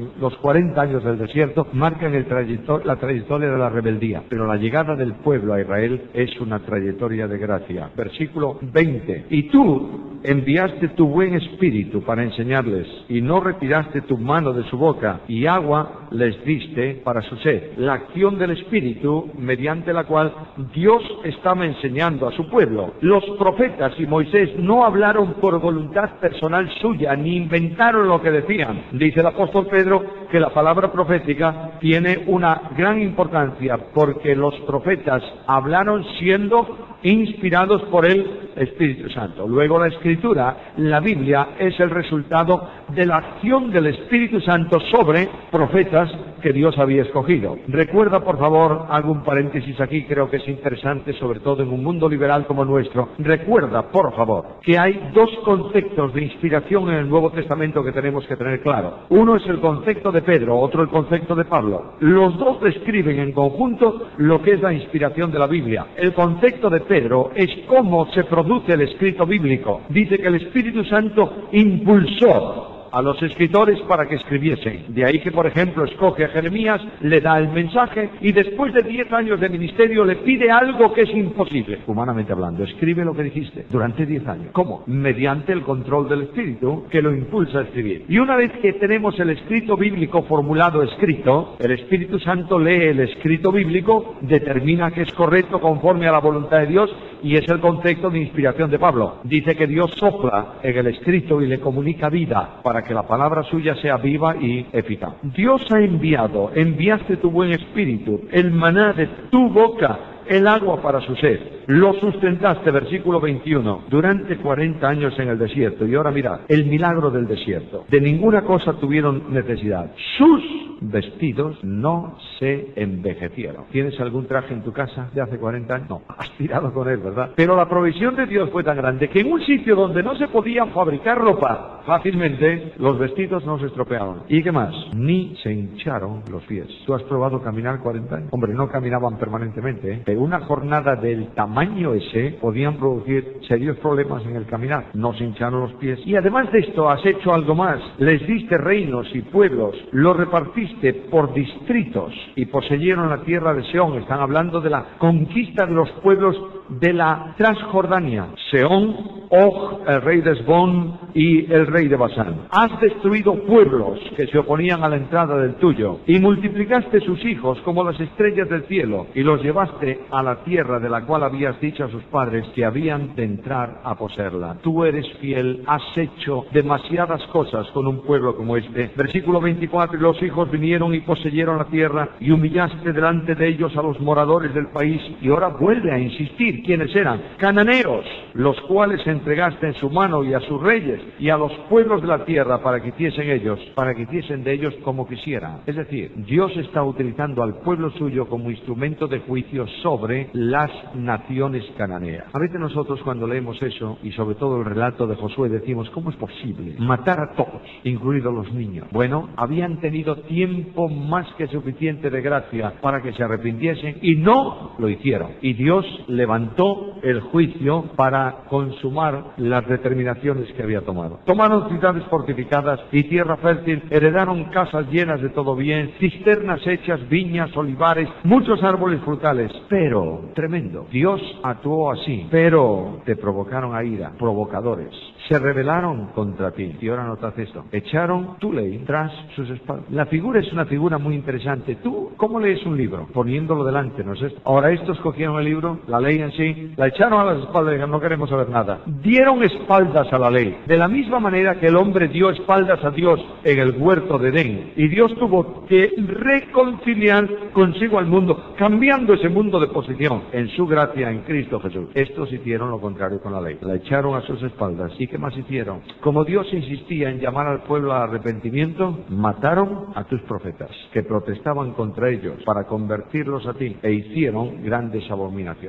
los 40 años del desierto marcan la trayectoria de la rebeldía, pero la llegada del pueblo a Israel es una trayectoria de gracia. Versículo 20. Y tú enviaste tu buen espíritu para enseñarles, y no retiraste tu mano de su boca, y agua les diste para su sed. La acción del espíritu mediante la cual Dios estaba enseñando a su pueblo. Los profetas y Moisés no hablaron por voluntad personal suya, ni inventaron lo que decían. Dice el apóstol Pedro que la palabra profética tiene una gran importancia, porque los profetas hablaron siendo inspirados por el Espíritu Santo. Luego la Escritura, la Biblia, es el resultado de la acción del Espíritu Santo sobre profetas que Dios había escogido. Recuerda, por favor, hago un paréntesis aquí, creo que es interesante, sobre todo en un mundo liberal como nuestro. Recuerda, por favor, que hay dos conceptos de inspiración en el Nuevo Testamento que tenemos que tener claro. Uno es el concepto de Pedro, otro el concepto de Pablo. Los dos describen en conjunto lo que es la inspiración de la Biblia. El concepto de Pedro es cómo se produce el escrito bíblico. Dice que el Espíritu Santo impulsó a los escritores para que escribiesen. De ahí que, por ejemplo, escoge a Jeremías, le da el mensaje y después de 10 años de ministerio le pide algo que es imposible, humanamente hablando. Escribe lo que dijiste durante 10 años. ¿Cómo? Mediante el control del Espíritu que lo impulsa a escribir. Y una vez que tenemos el escrito bíblico formulado escrito, el Espíritu Santo lee el escrito bíblico, determina que es correcto conforme a la voluntad de Dios, y es el concepto de inspiración de Pablo. Dice que Dios sopla en el escrito y le comunica vida para que la palabra suya sea viva y eficaz. Dios ha enviaste tu buen espíritu, el maná de tu boca, el agua para su sed. Lo sustentaste, versículo 21, durante 40 años en el desierto. Y ahora mirad, el milagro del desierto. De ninguna cosa tuvieron necesidad. Sus vestidos no se envejecieron. ¿Tienes algún traje en tu casa de hace 40 años? No, has tirado con él, ¿verdad? Pero la provisión de Dios fue tan grande que en un sitio donde no se podía fabricar ropa fácilmente, los vestidos no se estropearon. ¿Y qué más? Ni se hincharon los pies. ¿Tú has probado caminar 40 años? Hombre, no caminaban permanentemente, ¿eh? Pero una jornada del tamaño ese podían producir serios problemas en el caminar. No se hincharon los pies. Y además de esto, has hecho algo más. Les diste reinos y pueblos, los repartiste por distritos y poseyeron la tierra de Seón. Están hablando de la conquista de los pueblos de la Transjordania. Seón, Og, el rey de Esbón, y el rey de Basán. Has destruido pueblos que se oponían a la entrada del tuyo, y multiplicaste sus hijos como las estrellas del cielo, y los llevaste a la tierra de la cual habías dicho a sus padres que habían de entrar a poseerla. Tú eres fiel, has hecho demasiadas cosas con un pueblo como este. Versículo 24, y los hijos vinieron y poseyeron la tierra, y humillaste delante de ellos a los moradores del país. Y ahora vuelve a insistir, ¿quiénes eran? Cananeos, los cuales entregaste en su mano, y a sus reyes, y a los pueblos de la tierra para que hiciesen de ellos como quisieran. Es decir, Dios está utilizando al pueblo suyo como instrumento de juicio sobre las naciones cananeas. A veces nosotros cuando leemos eso, y sobre todo el relato de Josué, decimos, ¿cómo es posible matar a todos, incluidos los niños? Bueno, habían tenido tiempo más que suficiente de gracia para que se arrepintiesen, y no lo hicieron. Y Dios levantó el juicio para consumar las determinaciones que había tomado. Tomaron ciudades fortificadas y tierra fértil, heredaron casas llenas de todo bien, cisternas hechas, viñas, olivares, muchos árboles frutales. Pero, tremendo, Dios actuó así, pero te provocaron a ira, provocadores. Se rebelaron contra ti. Y ahora notas esto. Echaron tu ley tras sus espaldas. La figura es una figura muy interesante. ¿Tú cómo lees un libro? Poniéndolo delante, ¿no es esto? Ahora estos cogieron el libro, la ley en sí, la echaron a las espaldas y dijeron, no queremos saber nada. Dieron espaldas a la ley. De la misma manera que el hombre dio espaldas a Dios en el huerto de Edén. Y Dios tuvo que reconciliar consigo al mundo, cambiando ese mundo de posición en su gracia en Cristo Jesús. Estos hicieron lo contrario con la ley. La echaron a sus espaldas. ¿Y qué más hicieron? Como Dios insistía en llamar al pueblo al arrepentimiento, mataron a tus profetas, que protestaban contra ellos, para convertirlos a ti, e hicieron grandes abominaciones. Los profetas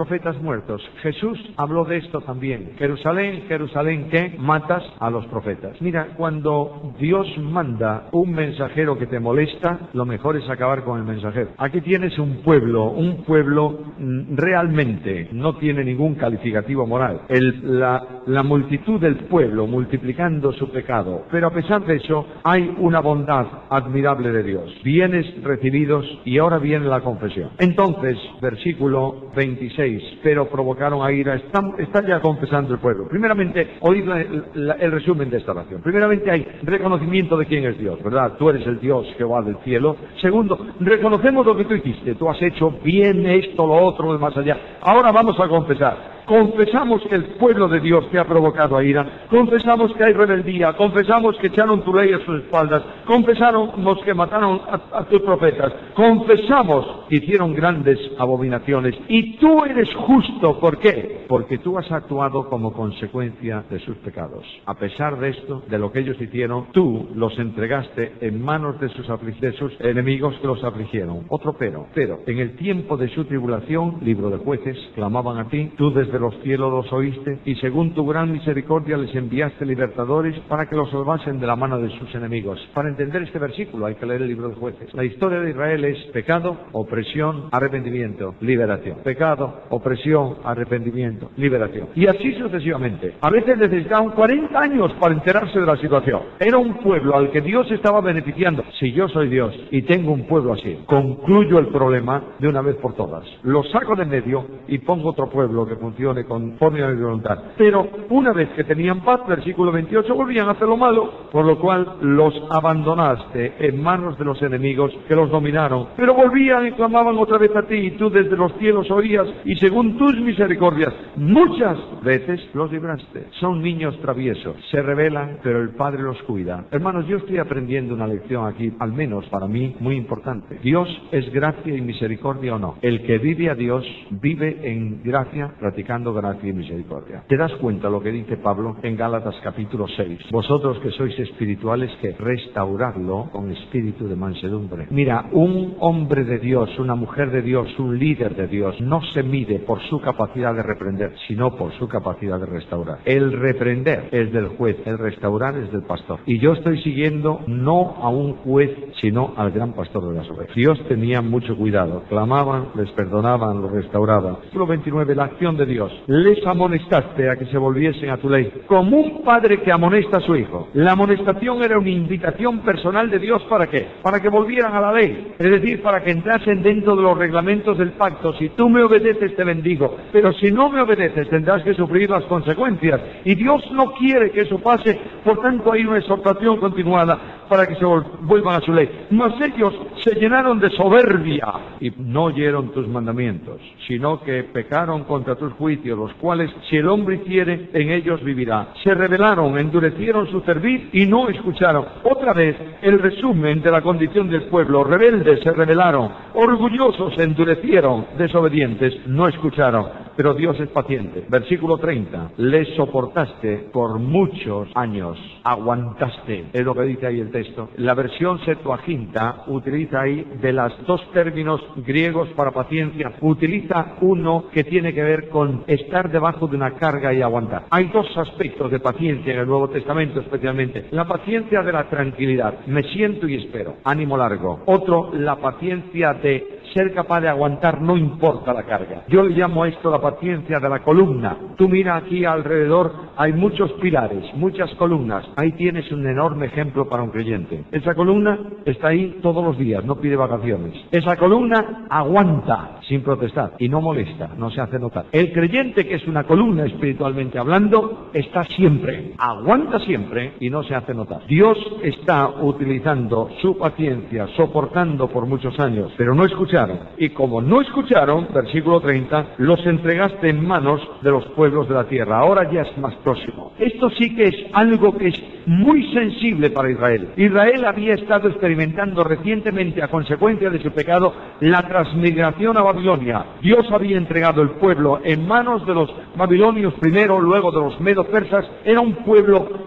profetas muertos. Jesús habló de esto también. Jerusalén, Jerusalén, que matas a los profetas. Mira, cuando Dios manda un mensajero que te molesta, lo mejor es acabar con el mensajero. Aquí tienes un pueblo realmente no tiene ningún calificativo moral. La multitud del pueblo multiplicando su pecado, pero a pesar de eso hay una bondad admirable de Dios. Bienes recibidos y ahora viene la confesión. Entonces, versículo 26, pero provocaron a ira. Está ya confesando el pueblo. Primeramente, oíd el resumen de esta oración. Primeramente hay reconocimiento de quién es Dios, ¿verdad? Tú eres el Dios que va del cielo. Segundo, reconocemos lo que tú hiciste. Tú has hecho bien esto, lo otro, lo más allá. Ahora vamos a confesar. Confesamos que el pueblo de Dios te ha provocado a ira, confesamos que hay rebeldía, confesamos que echaron tu ley a sus espaldas, confesamos que mataron a tus profetas, confesamos que hicieron grandes abominaciones, y tú eres justo. ¿Por qué? Porque tú has actuado como consecuencia de sus pecados. A pesar de esto, de lo que ellos hicieron, tú los entregaste en manos de sus enemigos que los afligieron. Otro pero, en el tiempo de su tribulación, libro de Jueces, clamaban a ti, tú desde los cielos los oíste, y según tu gran misericordia les enviaste libertadores para que los salvasen de la mano de sus enemigos. Para entender este versículo hay que leer el libro de Jueces. La historia de Israel es pecado, opresión, arrepentimiento, liberación. Pecado, opresión, arrepentimiento, liberación. Y así sucesivamente. A veces necesitaban 40 años para enterarse de la situación. Era un pueblo al que Dios estaba beneficiando. Si yo soy Dios y tengo un pueblo así, concluyo el problema de una vez por todas. Lo saco de medio y pongo otro pueblo que funcione conforme a mi voluntad. Pero una vez que tenían paz, versículo 28, volvían a hacer lo malo, por lo cual los abandonaste en manos de los enemigos que los dominaron. Pero volvían y clamaban otra vez a ti, y tú desde los cielos oías, y según tus misericordias muchas veces los libraste. Son niños traviesos, se rebelan, pero el Padre los cuida. Hermanos, yo estoy aprendiendo una lección aquí, al menos para mí, muy importante. ¿Dios es gracia y misericordia o no? El que vive a Dios vive en gracia, practicando gracia y misericordia. ¿Te das cuenta lo que dice Pablo en Gálatas capítulo 6? Vosotros que sois espirituales, que restauradlo con espíritu de mansedumbre. Mira, un hombre de Dios, una mujer de Dios, un líder de Dios, no se mide por su capacidad de reprender, sino por su capacidad de restaurar. El reprender es del juez, el restaurar es del pastor. Y yo estoy siguiendo no a un juez, sino al gran pastor de las ovejas. Dios tenía mucho cuidado. Clamaban, les perdonaban, los restauraban. Versículo 29, la acción de Dios. Les amonestaste a que se volviesen a tu ley, como un padre que amonesta a su hijo. La amonestación era una invitación personal de Dios. ¿Para qué? Para que volvieran a la ley, es decir, para que entrasen dentro de los reglamentos del pacto. Si tú me obedeces, te bendigo, pero si no me obedeces, tendrás que sufrir las consecuencias, y Dios no quiere que eso pase. Por tanto, hay una exhortación continuada para que se vuelvan a su ley. Mas ellos se llenaron de soberbia y no oyeron tus mandamientos, sino que pecaron contra tus juicios, los cuales, si el hombre hiciere, en ellos vivirá. Se rebelaron, endurecieron su cerviz y no escucharon. Otra vez, el resumen de la condición del pueblo. Rebeldes se rebelaron, orgullosos se endurecieron, desobedientes no escucharon. Pero Dios es paciente. Versículo 30. Les soportaste por muchos años, aguantaste, es lo que dice ahí el texto. La versión Septuaginta utiliza ahí, de los dos términos griegos para paciencia, utiliza uno que tiene que ver con estar debajo de una carga y aguantar. Hay dos aspectos de paciencia en el Nuevo Testamento especialmente. La paciencia de la tranquilidad, me siento y espero, ánimo largo. Otro, la paciencia de ser capaz de aguantar, no importa la carga. Yo le llamo a esto la paciencia de la columna. Tú mira aquí alrededor, hay muchos pilares, muchas columnas. Ahí tienes un enorme ejemplo para un creyente. Esa columna está ahí todos los días, no pide vacaciones. Esa columna aguanta sin protestar y no molesta, no se hace notar. El creyente, que es una columna espiritualmente hablando, está siempre, aguanta siempre y no se hace notar. Dios está utilizando su paciencia, soportando por muchos años, pero no escucharon. Y como no escucharon, versículo 30, los entregaste en manos de los pueblos de la tierra. Ahora ya es más próximo. Esto sí que es algo que es muy sensible para Israel. Israel había estado experimentando recientemente, a consecuencia de su pecado, la transmigración a Babilonia. Dios había entregado el pueblo en manos de los babilonios primero, luego de los medo-persas. Era un pueblo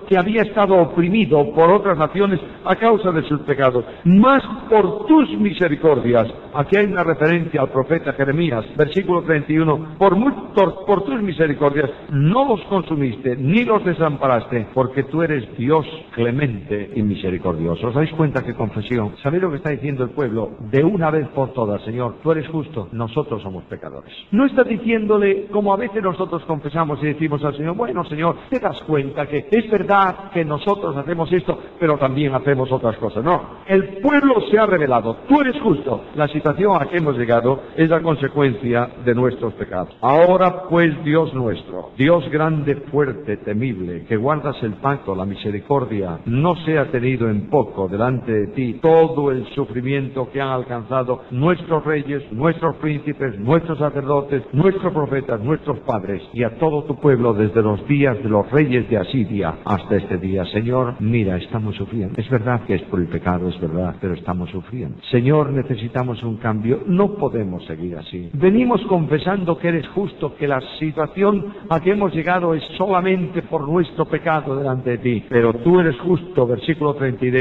que había estado oprimido por otras naciones a causa de sus pecados, mas por tus misericordias, aquí hay una referencia al profeta Jeremías, versículo 31, por tus misericordias no los consumiste, ni los desamparaste, porque tú eres Dios clemente y misericordioso. ¿Os dais cuenta qué confesión? ¿Sabéis lo que está diciendo el pueblo? De una vez por todas, Señor, tú eres justo, nosotros somos pecadores. No está diciéndole, como a veces nosotros confesamos y decimos al Señor, bueno, Señor, te das cuenta que es verdad que nosotros hacemos esto, pero también hacemos otras cosas. No, el pueblo se ha revelado, tú eres justo. La situación a la que hemos llegado es la consecuencia de nuestros pecados. Ahora pues, Dios nuestro, Dios grande, fuerte, temible, que guardas el pacto, la misericordia, no sea tenido en poco delante de ti todo el sufrimiento que han alcanzado nuestros reyes, nuestros príncipes, nuestros sacerdotes, nuestros profetas, nuestros padres, y a todo tu pueblo desde los días de los reyes de Asiria hasta este día. Señor, mira, estamos sufriendo. Es verdad que es por el pecado, es verdad, pero estamos sufriendo. Señor, necesitamos un cambio. No podemos seguir así. Venimos confesando que eres justo, que la situación a que hemos llegado es solamente por nuestro pecado delante de ti. Pero tú eres justo, versículo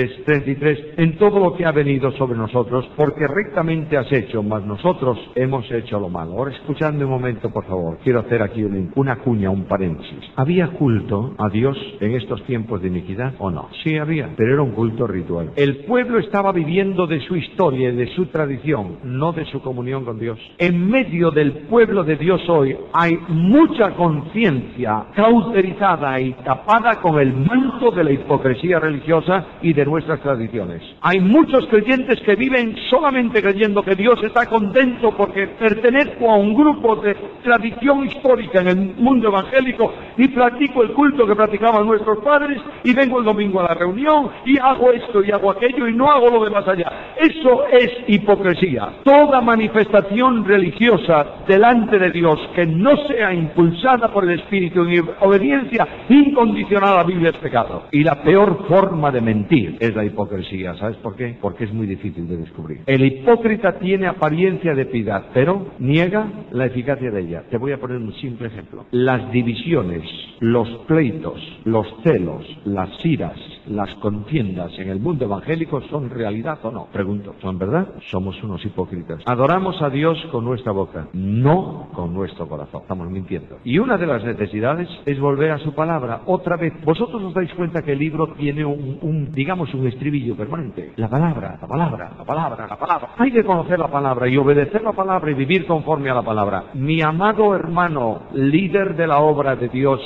33, en todo lo que ha venido sobre nosotros, porque rectamente has hecho, mas nosotros hemos hecho lo malo. Ahora escuchadme un momento, por favor. Quiero hacer aquí una cuña, un paréntesis. ¿Había culto a Dios en estos tiempos de iniquidad o no? Sí había, pero era un culto ritual. El pueblo estaba viviendo de su historia y de su tradición, no de su comunión con Dios. En medio del pueblo de Dios hoy hay mucha conciencia cauterizada y tapada con el manto de la hipocresía religiosa y de nuestras tradiciones. Hay muchos creyentes que viven solamente creyendo que Dios está contento porque pertenezco a un grupo de tradición histórica en el mundo evangélico y practico el culto que practicaban nuestros padres y vengo el domingo a la reunión y hago esto y hago aquello y no hago lo demás allá. Eso es hipocresía. Toda manifestación religiosa delante de Dios que no sea impulsada por el Espíritu en obediencia incondicional a la Biblia es pecado. Y la peor forma de mentir es la hipocresía. ¿Sabes por qué? Porque es muy difícil de descubrir. El hipócrita tiene apariencia de piedad, pero niega la eficacia de ella. Te voy a poner un simple ejemplo. Las divisiones, los pleitos, los celos, las iras, las contiendas en el mundo evangélico son realidad o no. Pregunto, ¿son verdad? Somos unos hipócritas. Adoramos a Dios con nuestra boca, no con nuestro corazón. Estamos mintiendo. Y una de las necesidades es volver a su palabra. Otra vez, vosotros os dais cuenta que el libro tiene digamos, un estribillo permanente. La palabra, la palabra, la palabra, la palabra. Hay que conocer la palabra y obedecer la palabra y vivir conforme a la palabra. Mi amado hermano, líder de la obra de Dios,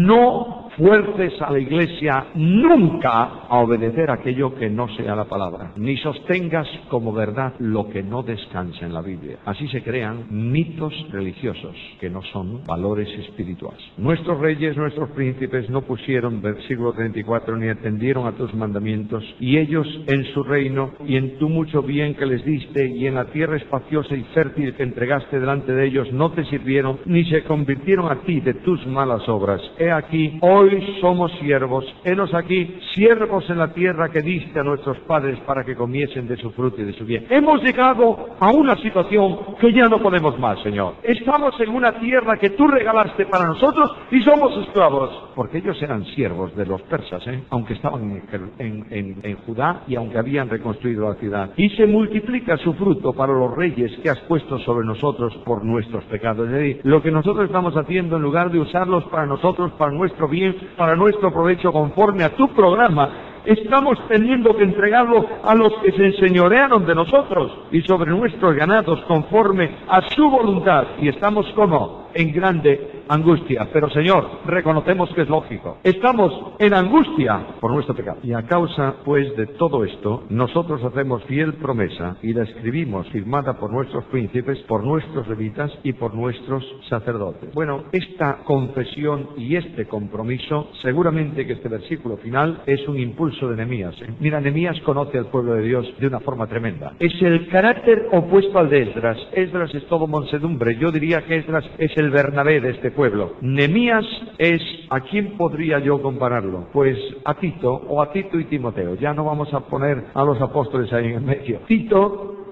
no fuerces a la Iglesia nunca a obedecer aquello que no sea la palabra, ni sostengas como verdad lo que no descansa en la Biblia. Así se crean mitos religiosos que no son valores espirituales. Nuestros reyes, nuestros príncipes no pusieron, versículo 34, ni atendieron a tus mandamientos, y ellos en su reino y en tu mucho bien que les diste y en la tierra espaciosa y fértil que entregaste delante de ellos no te sirvieron, ni se convirtieron a ti de tus malas obras. He aquí, hoy somos siervos, henos aquí, siervos en la tierra que diste a nuestros padres para que comiesen de su fruto y de su bien. Hemos llegado a una situación que ya no podemos más, Señor. Estamos en una tierra que tú regalaste para nosotros y somos esclavos. Porque ellos eran siervos de los persas, aunque estaban en Judá y aunque habían reconstruido la ciudad. Y se multiplica su fruto para los reyes que has puesto sobre nosotros por nuestros pecados. Es decir, lo que nosotros estamos haciendo, en lugar de usarlos para nosotros, para nuestro bien, para nuestro provecho conforme a tu programa, estamos teniendo que entregarlo a los que se enseñorearon de nosotros y sobre nuestros ganados conforme a su voluntad. Y estamos como en grande angustia. Pero Señor, reconocemos que es lógico. Estamos en angustia por nuestro pecado. Y a causa, pues, de todo esto, nosotros hacemos fiel promesa y la escribimos firmada por nuestros príncipes, por nuestros levitas y por nuestros sacerdotes. Bueno, esta confesión y este compromiso, seguramente que este versículo final es un impulso de Nehemías. Mira, Nehemías conoce al pueblo de Dios de una forma tremenda. Es el carácter opuesto al de Esdras. Esdras es todo mansedumbre. Yo diría que Esdras es el Bernabé de este pueblo. Nehemías es, ¿a quién podría yo compararlo? Pues a Tito, o a Tito y Timoteo. Ya no vamos a poner a los apóstoles ahí en el medio. Tito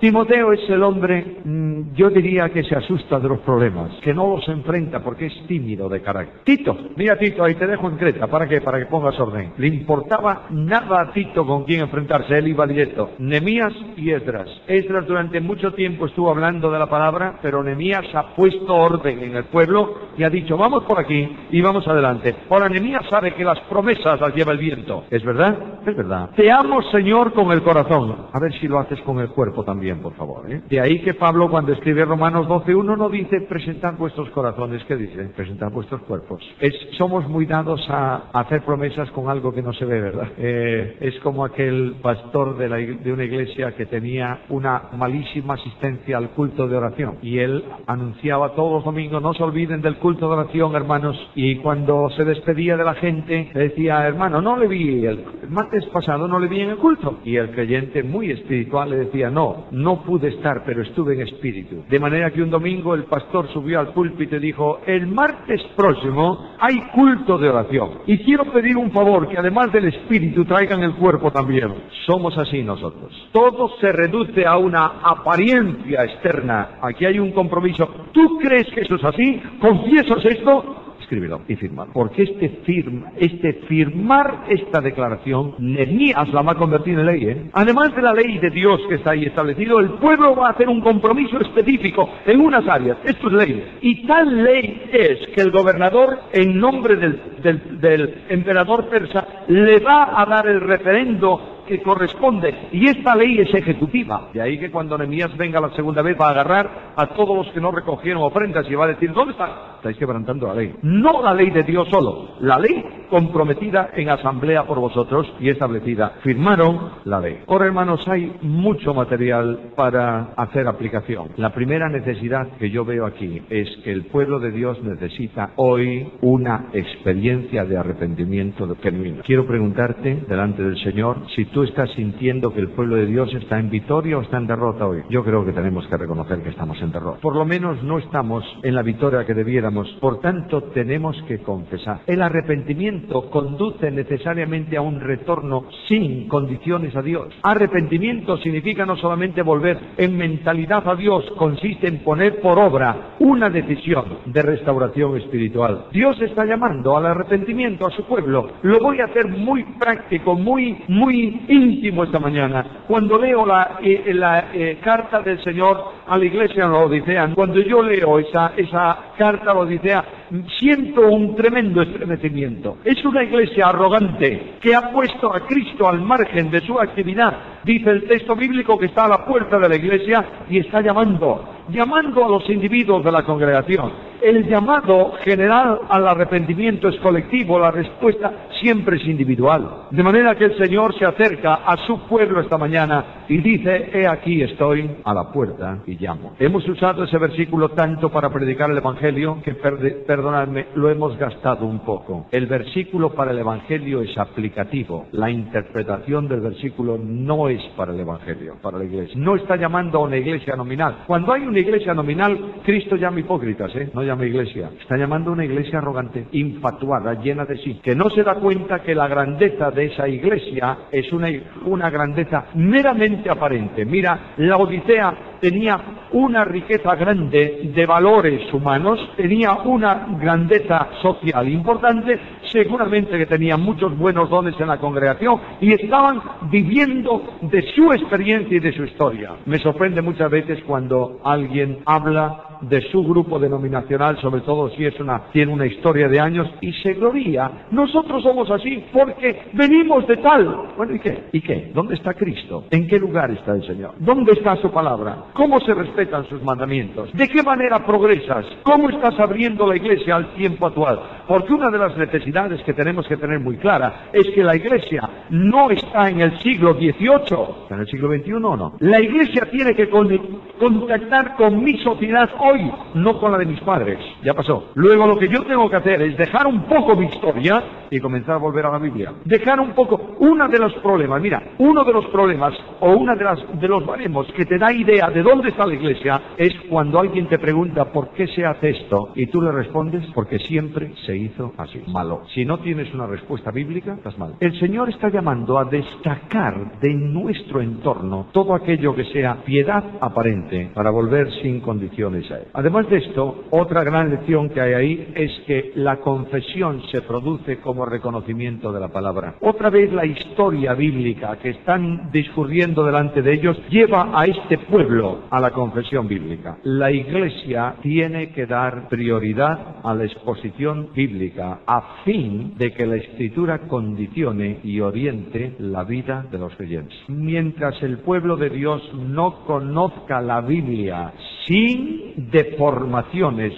Timoteo es el hombre, yo diría que se asusta de los problemas, que no los enfrenta porque es tímido de carácter. Tito, mira Tito, ahí te dejo en Creta, ¿para qué? Para que pongas orden. Le importaba nada a Tito con quién enfrentarse, él iba directo. Nehemías y Esdras. Esdras durante mucho tiempo estuvo hablando de la palabra, pero Nehemías ha puesto orden en el pueblo y ha dicho, vamos por aquí y vamos adelante. Ahora Nehemías sabe que las promesas las lleva el viento. ¿Es verdad? Es verdad. Te amo, Señor, con el corazón. A ver si lo haces con el cuerpo también, por favor. De ahí que Pablo, cuando escribe Romanos 12:1, no dice presentad vuestros corazones. ¿Qué dice? Presentad vuestros cuerpos. Somos muy dados a hacer promesas con algo que no se ve, ¿verdad? Es como aquel pastor de una iglesia que tenía una malísima asistencia al culto de oración. Y él anunciaba todos los domingos, no se olviden del culto de oración, hermanos. Y cuando se despedía de la gente, le decía, hermano, no le vi, el martes pasado no le vi en el culto. Y el creyente muy espiritual le decía, no pude estar, pero estuve en espíritu. De manera que un domingo el pastor subió al púlpito y dijo, el martes próximo hay culto de oración. Y quiero pedir un favor, que además del espíritu traigan el cuerpo también. Somos así nosotros. Todo se reduce a una apariencia externa. Aquí hay un compromiso. ¿Tú crees que eso es así? ¿Confiesas esto? Escríbelo y firmalo. Porque firmar esta declaración, Nehemías la va a convertir en ley. Además de la ley de Dios que está ahí establecido, el pueblo va a hacer un compromiso específico en unas áreas. Esto es ley. Y tal ley es que el gobernador, en nombre del emperador persa, le va a dar el referendo que corresponde, y esta ley es ejecutiva. De ahí que cuando Nehemías venga la segunda vez va a agarrar a todos los que no recogieron ofrendas y va a decir, ¿dónde están? Estáis quebrantando la ley. No la ley de Dios solo, la ley comprometida en asamblea por vosotros y establecida. Firmaron la ley. Ahora, hermanos, hay mucho material para hacer aplicación. La primera necesidad que yo veo aquí es que el pueblo de Dios necesita hoy una experiencia de arrepentimiento genuino. Quiero preguntarte delante del Señor si tú estás sintiendo que el pueblo de Dios está en victoria o está en derrota hoy. Yo creo que tenemos que reconocer que estamos en derrota. Por lo menos no estamos en la victoria que debiéramos. Por tanto, tenemos que confesar. El arrepentimiento conduce necesariamente a un retorno sin condiciones a Dios. Arrepentimiento significa no solamente volver en mentalidad a Dios, consiste en poner por obra una decisión de restauración espiritual. Dios está llamando al arrepentimiento a su pueblo. Lo voy a hacer muy práctico, muy íntimo esta mañana. Cuando leo la carta del Señor a la iglesia en la Odisea, cuando yo leo esa carta a la Odisea, siento un tremendo estremecimiento. Es una iglesia arrogante que ha puesto a Cristo al margen de su actividad. Dice el texto bíblico que está a la puerta de la iglesia y está llamando a los individuos de la congregación. El llamado general al arrepentimiento es colectivo, la respuesta siempre es individual. De manera que el Señor se acerca a su pueblo esta mañana y dice, he aquí estoy a la puerta y llamo. Hemos usado ese versículo tanto para predicar el Evangelio que, perdonadme, lo hemos gastado un poco. El versículo para el Evangelio es aplicativo. La interpretación del versículo no es para el Evangelio, para la iglesia. No está llamando a una iglesia nominal. Cuando hay una iglesia nominal, Cristo llama hipócritas, no llama iglesia. Está llamando a una iglesia arrogante, infatuada, llena de sí, que no se da cuenta que la grandeza de esa iglesia es una grandeza meramente aparente. Mira, la Odisea tenía una riqueza grande de valores humanos, tenía una grandeza social importante, seguramente que tenía muchos buenos dones en la congregación y estaban viviendo de su experiencia y de su historia. Me sorprende muchas veces cuando alguien habla de su grupo denominacional, sobre todo si tiene una historia de años, y se gloria. Nosotros somos así porque venimos de tal. Bueno, ¿y qué? ¿Y qué? ¿Dónde está Cristo? ¿En qué lugar está el Señor? ¿Dónde está su palabra? ¿Cómo se respetan sus mandamientos? ¿De qué manera progresas? ¿Cómo estás abriendo la iglesia al tiempo actual? Porque una de las necesidades que tenemos que tener muy clara es que la iglesia no está en el siglo XVIII, ¿está en el siglo XXI o no? La iglesia tiene que contactar con mi sociedad hoy, no con la de mis padres. Ya pasó. Luego lo que yo tengo que hacer es dejar un poco mi historia y comenzar a volver a la Biblia. Dejar un poco. Uno de los problemas o una de los baremos que te da idea de dónde está la iglesia es cuando alguien te pregunta por qué se hace esto y tú le respondes porque siempre se hizo así. Malo. Si no tienes una respuesta bíblica, estás mal. El Señor está llamando llamando a destacar de nuestro entorno todo aquello que sea piedad aparente para volver sin condiciones a él. Además de esto, otra gran lección que hay ahí es que la confesión se produce como reconocimiento de la palabra. Otra vez la historia bíblica que están discurriendo delante de ellos lleva a este pueblo a la confesión bíblica. La Iglesia tiene que dar prioridad a la exposición bíblica a fin de que la Escritura condicione y oriente la vida de los creyentes. Mientras el pueblo de Dios no conozca la Biblia sin deformaciones,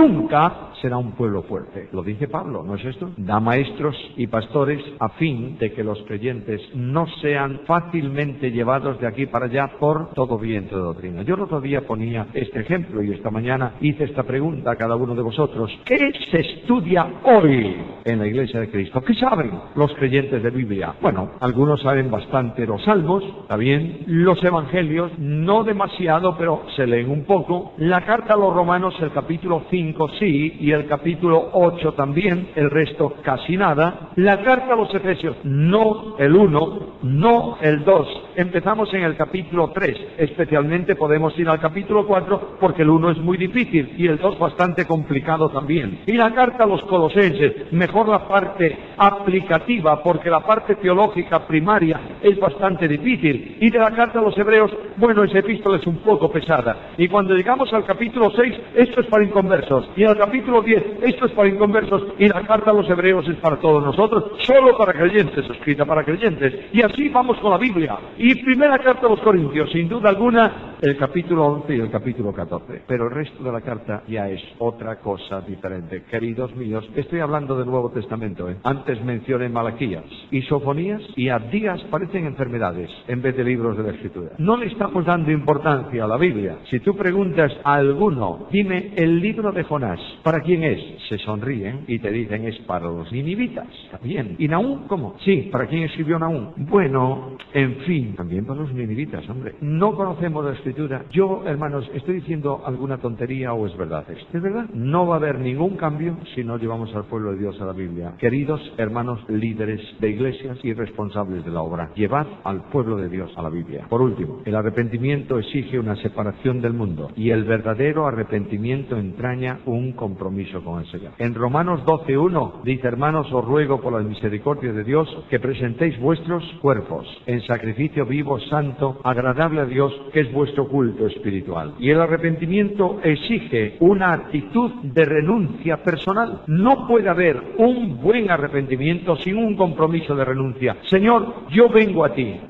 nunca será un pueblo fuerte. Lo dice Pablo, ¿no es esto? Da maestros y pastores a fin de que los creyentes no sean fácilmente llevados de aquí para allá por todo viento de doctrina. Yo el otro día ponía este ejemplo y esta mañana hice esta pregunta a cada uno de vosotros. ¿Qué se estudia hoy en la Iglesia de Cristo? ¿Qué saben los creyentes de Biblia? Bueno, algunos saben bastante los salmos, está bien, los evangelios, no demasiado, pero se leen un poco. La carta a los romanos, el capítulo 5 sí, y el capítulo 8 también, el resto casi nada. La carta a los efesios, no el 1, no el 2. Empezamos en el capítulo 3, especialmente podemos ir al capítulo 4 porque el 1 es muy difícil y el 2 bastante complicado también. Y la carta a los colosenses, mejor la parte aplicativa porque la parte teológica primaria es bastante difícil. Y de la carta a los hebreos, bueno, esa epístola es un poco pesada. Y cuando llegamos al capítulo 6, esto es para inconversos. Y al capítulo 10, esto es para inconversos. Y la carta a los hebreos es para todos nosotros, solo para creyentes, escrita para creyentes. Y así vamos con la Biblia. Y primera carta a los Corintios, sin duda alguna, el capítulo 11 y el capítulo 14. Pero el resto de la carta ya es otra cosa diferente. Queridos míos, estoy hablando del Nuevo Testamento. Antes mencioné Malaquías y Sofonías y Abdías parecen enfermedades en vez de libros de la Escritura. No le estamos dando importancia a la Biblia. Si tú preguntas a alguno, dime el libro de Jonás, ¿para quién es? Se sonríen y te dicen es para los ninivitas. También. ¿Y Nahum cómo? Sí, ¿para quién escribió Nahum? Bueno, en fin, también para los ninivitas, hombre. No conocemos la Escritura. Yo, hermanos, estoy diciendo alguna tontería o es verdad esto. ¿Es verdad? No va a haber ningún cambio si no llevamos al pueblo de Dios a la Biblia. Queridos hermanos líderes de iglesias y responsables de la obra, llevad al pueblo de Dios a la Biblia. Por último, el arrepentimiento exige una separación del mundo y el verdadero arrepentimiento entraña un compromiso con el Señor. En Romanos 12:1 dice: hermanos, os ruego por la misericordia de Dios que presentéis vuestros cuerpos en sacrificio vivo, santo, agradable a Dios, que es vuestro culto espiritual. Y el arrepentimiento exige una actitud de renuncia personal. No puede haber un buen arrepentimiento sin un compromiso de renuncia. Señor, yo vengo a ti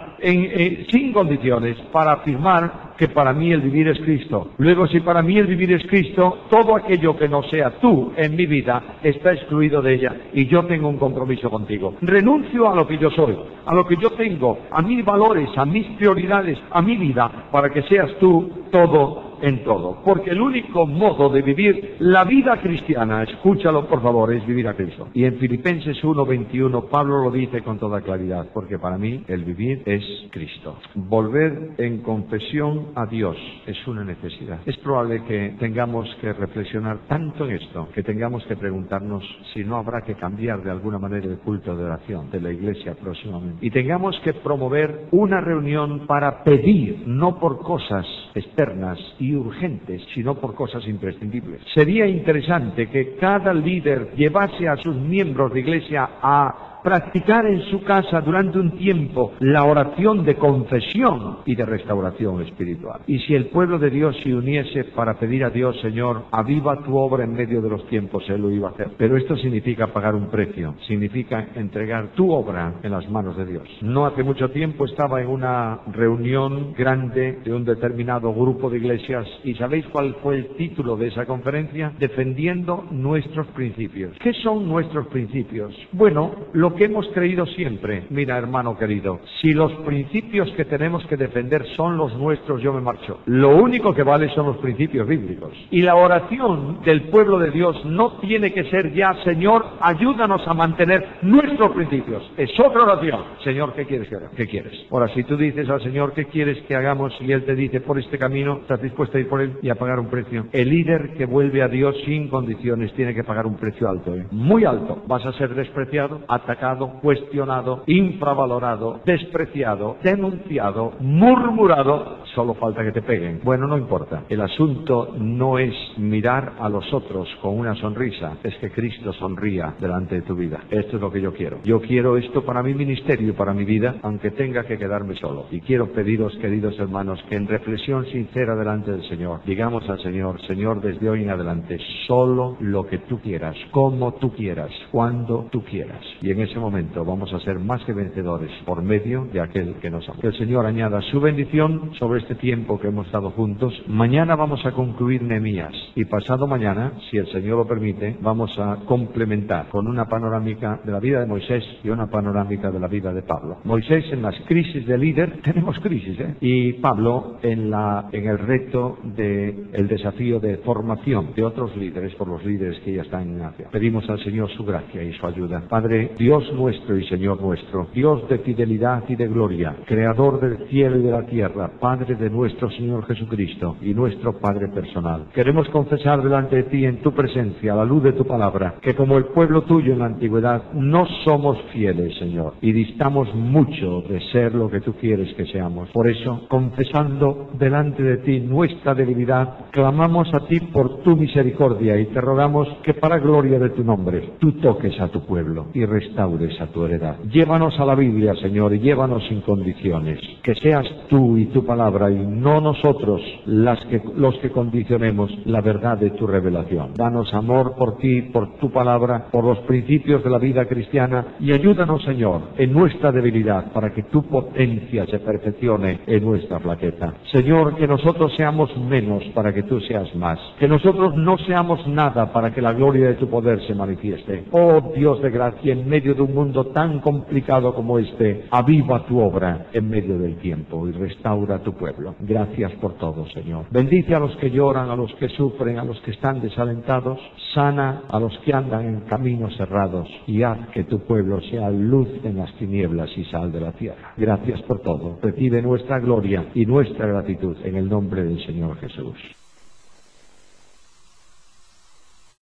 sin condiciones para afirmar que para mí el vivir es Cristo. Luego, si para mí el vivir es Cristo, todo aquello que no sea tú en mi vida está excluido de ella y yo tengo un compromiso contigo. Renuncio a lo que yo soy, a lo que yo tengo, a mis valores, a mis prioridades, a mi vida, para que seas tú todo en todo. Porque el único modo de vivir la vida cristiana, escúchalo por favor, es vivir a Cristo. Y en Filipenses 1:21 Pablo lo dice con toda claridad: porque para mí el vivir es Cristo. Volver en confesión a Dios es una necesidad. Es probable que tengamos que reflexionar tanto en esto, que tengamos que preguntarnos si no habrá que cambiar de alguna manera el culto de oración de la Iglesia próximamente. Y tengamos que promover una reunión para pedir, no por cosas externas y urgentes, sino por cosas imprescindibles. Sería interesante que cada líder llevase a sus miembros de iglesia a practicar en su casa durante un tiempo la oración de confesión y de restauración espiritual. Y si el pueblo de Dios se uniese para pedir a Dios: Señor, aviva tu obra en medio de los tiempos, Él lo iba a hacer. Pero esto significa pagar un precio, significa entregar tu obra en las manos de Dios. No hace mucho tiempo estaba en una reunión grande de un determinado grupo de iglesias y ¿sabéis cuál fue el título de esa conferencia? Defendiendo nuestros principios. ¿Qué son nuestros principios? Bueno, lo que hemos creído siempre. Mira, hermano querido, si los principios que tenemos que defender son los nuestros, yo me marcho. Lo único que vale son los principios bíblicos. Y la oración del pueblo de Dios no tiene que ser ya: Señor, ayúdanos a mantener nuestros principios. Es otra oración. Señor, ¿qué quieres que haga? ¿Qué quieres? Ahora, si tú dices al Señor: ¿qué quieres que hagamos? Y Él te dice: por este camino, ¿estás dispuesto a ir por él y a pagar un precio? El líder que vuelve a Dios sin condiciones tiene que pagar un precio alto, muy alto. Vas a ser despreciado, atacado, atacado, cuestionado, infravalorado, despreciado, denunciado, murmurado. Solo falta que te peguen. Bueno, no importa. El asunto no es mirar a los otros con una sonrisa, es que Cristo sonría delante de tu vida. Esto es lo que yo quiero. Yo quiero esto para mi ministerio y para mi vida, aunque tenga que quedarme solo. Y quiero pediros, queridos hermanos, que en reflexión sincera delante del Señor, digamos al Señor: Señor, desde hoy en adelante, solo lo que tú quieras, como tú quieras, cuando tú quieras. Y en ese momento vamos a ser más que vencedores por medio de aquel que nos ama. Que el Señor añada su bendición sobre este tiempo que hemos estado juntos. Mañana vamos a concluir Nehemías y pasado mañana, si el Señor lo permite, vamos a complementar con una panorámica de la vida de Moisés y una panorámica de la vida de Pablo. Moisés en las crisis de líder, tenemos crisis, y Pablo en el reto del desafío de formación de otros líderes por los líderes que ya están en Asia. Pedimos al Señor su gracia y su ayuda. Padre, Dios nuestro y Señor nuestro, Dios de fidelidad y de gloria, Creador del cielo y de la tierra, Padre de nuestro Señor Jesucristo y nuestro Padre personal, queremos confesar delante de ti en tu presencia, a la luz de tu palabra, que como el pueblo tuyo en la antigüedad no somos fieles, Señor, y distamos mucho de ser lo que tú quieres que seamos. Por eso, confesando delante de ti nuestra debilidad, clamamos a ti por tu misericordia y te rogamos que para gloria de tu nombre tú toques a tu pueblo y restaures a tu heredad. Llévanos a la Biblia, Señor, y llévanos sin condiciones. Que seas tú y tu palabra y no nosotros los que condicionemos la verdad de tu revelación. Danos amor por ti, por tu palabra, por los principios de la vida cristiana, y ayúdanos, Señor, en nuestra debilidad para que tu potencia se perfeccione en nuestra flaqueza. Señor, que nosotros seamos menos para que tú seas más. Que nosotros no seamos nada para que la gloria de tu poder se manifieste. Oh Dios de gracia, en medio de un mundo tan complicado como este, aviva tu obra en medio del tiempo y restaura a tu pueblo. Gracias por todo, Señor. Bendice a los que lloran, a los que sufren, a los que están desalentados. Sana a los que andan en caminos cerrados y haz que tu pueblo sea luz en las tinieblas y sal de la tierra. Gracias por todo. Recibe nuestra gloria y nuestra gratitud en el nombre del Señor Jesús.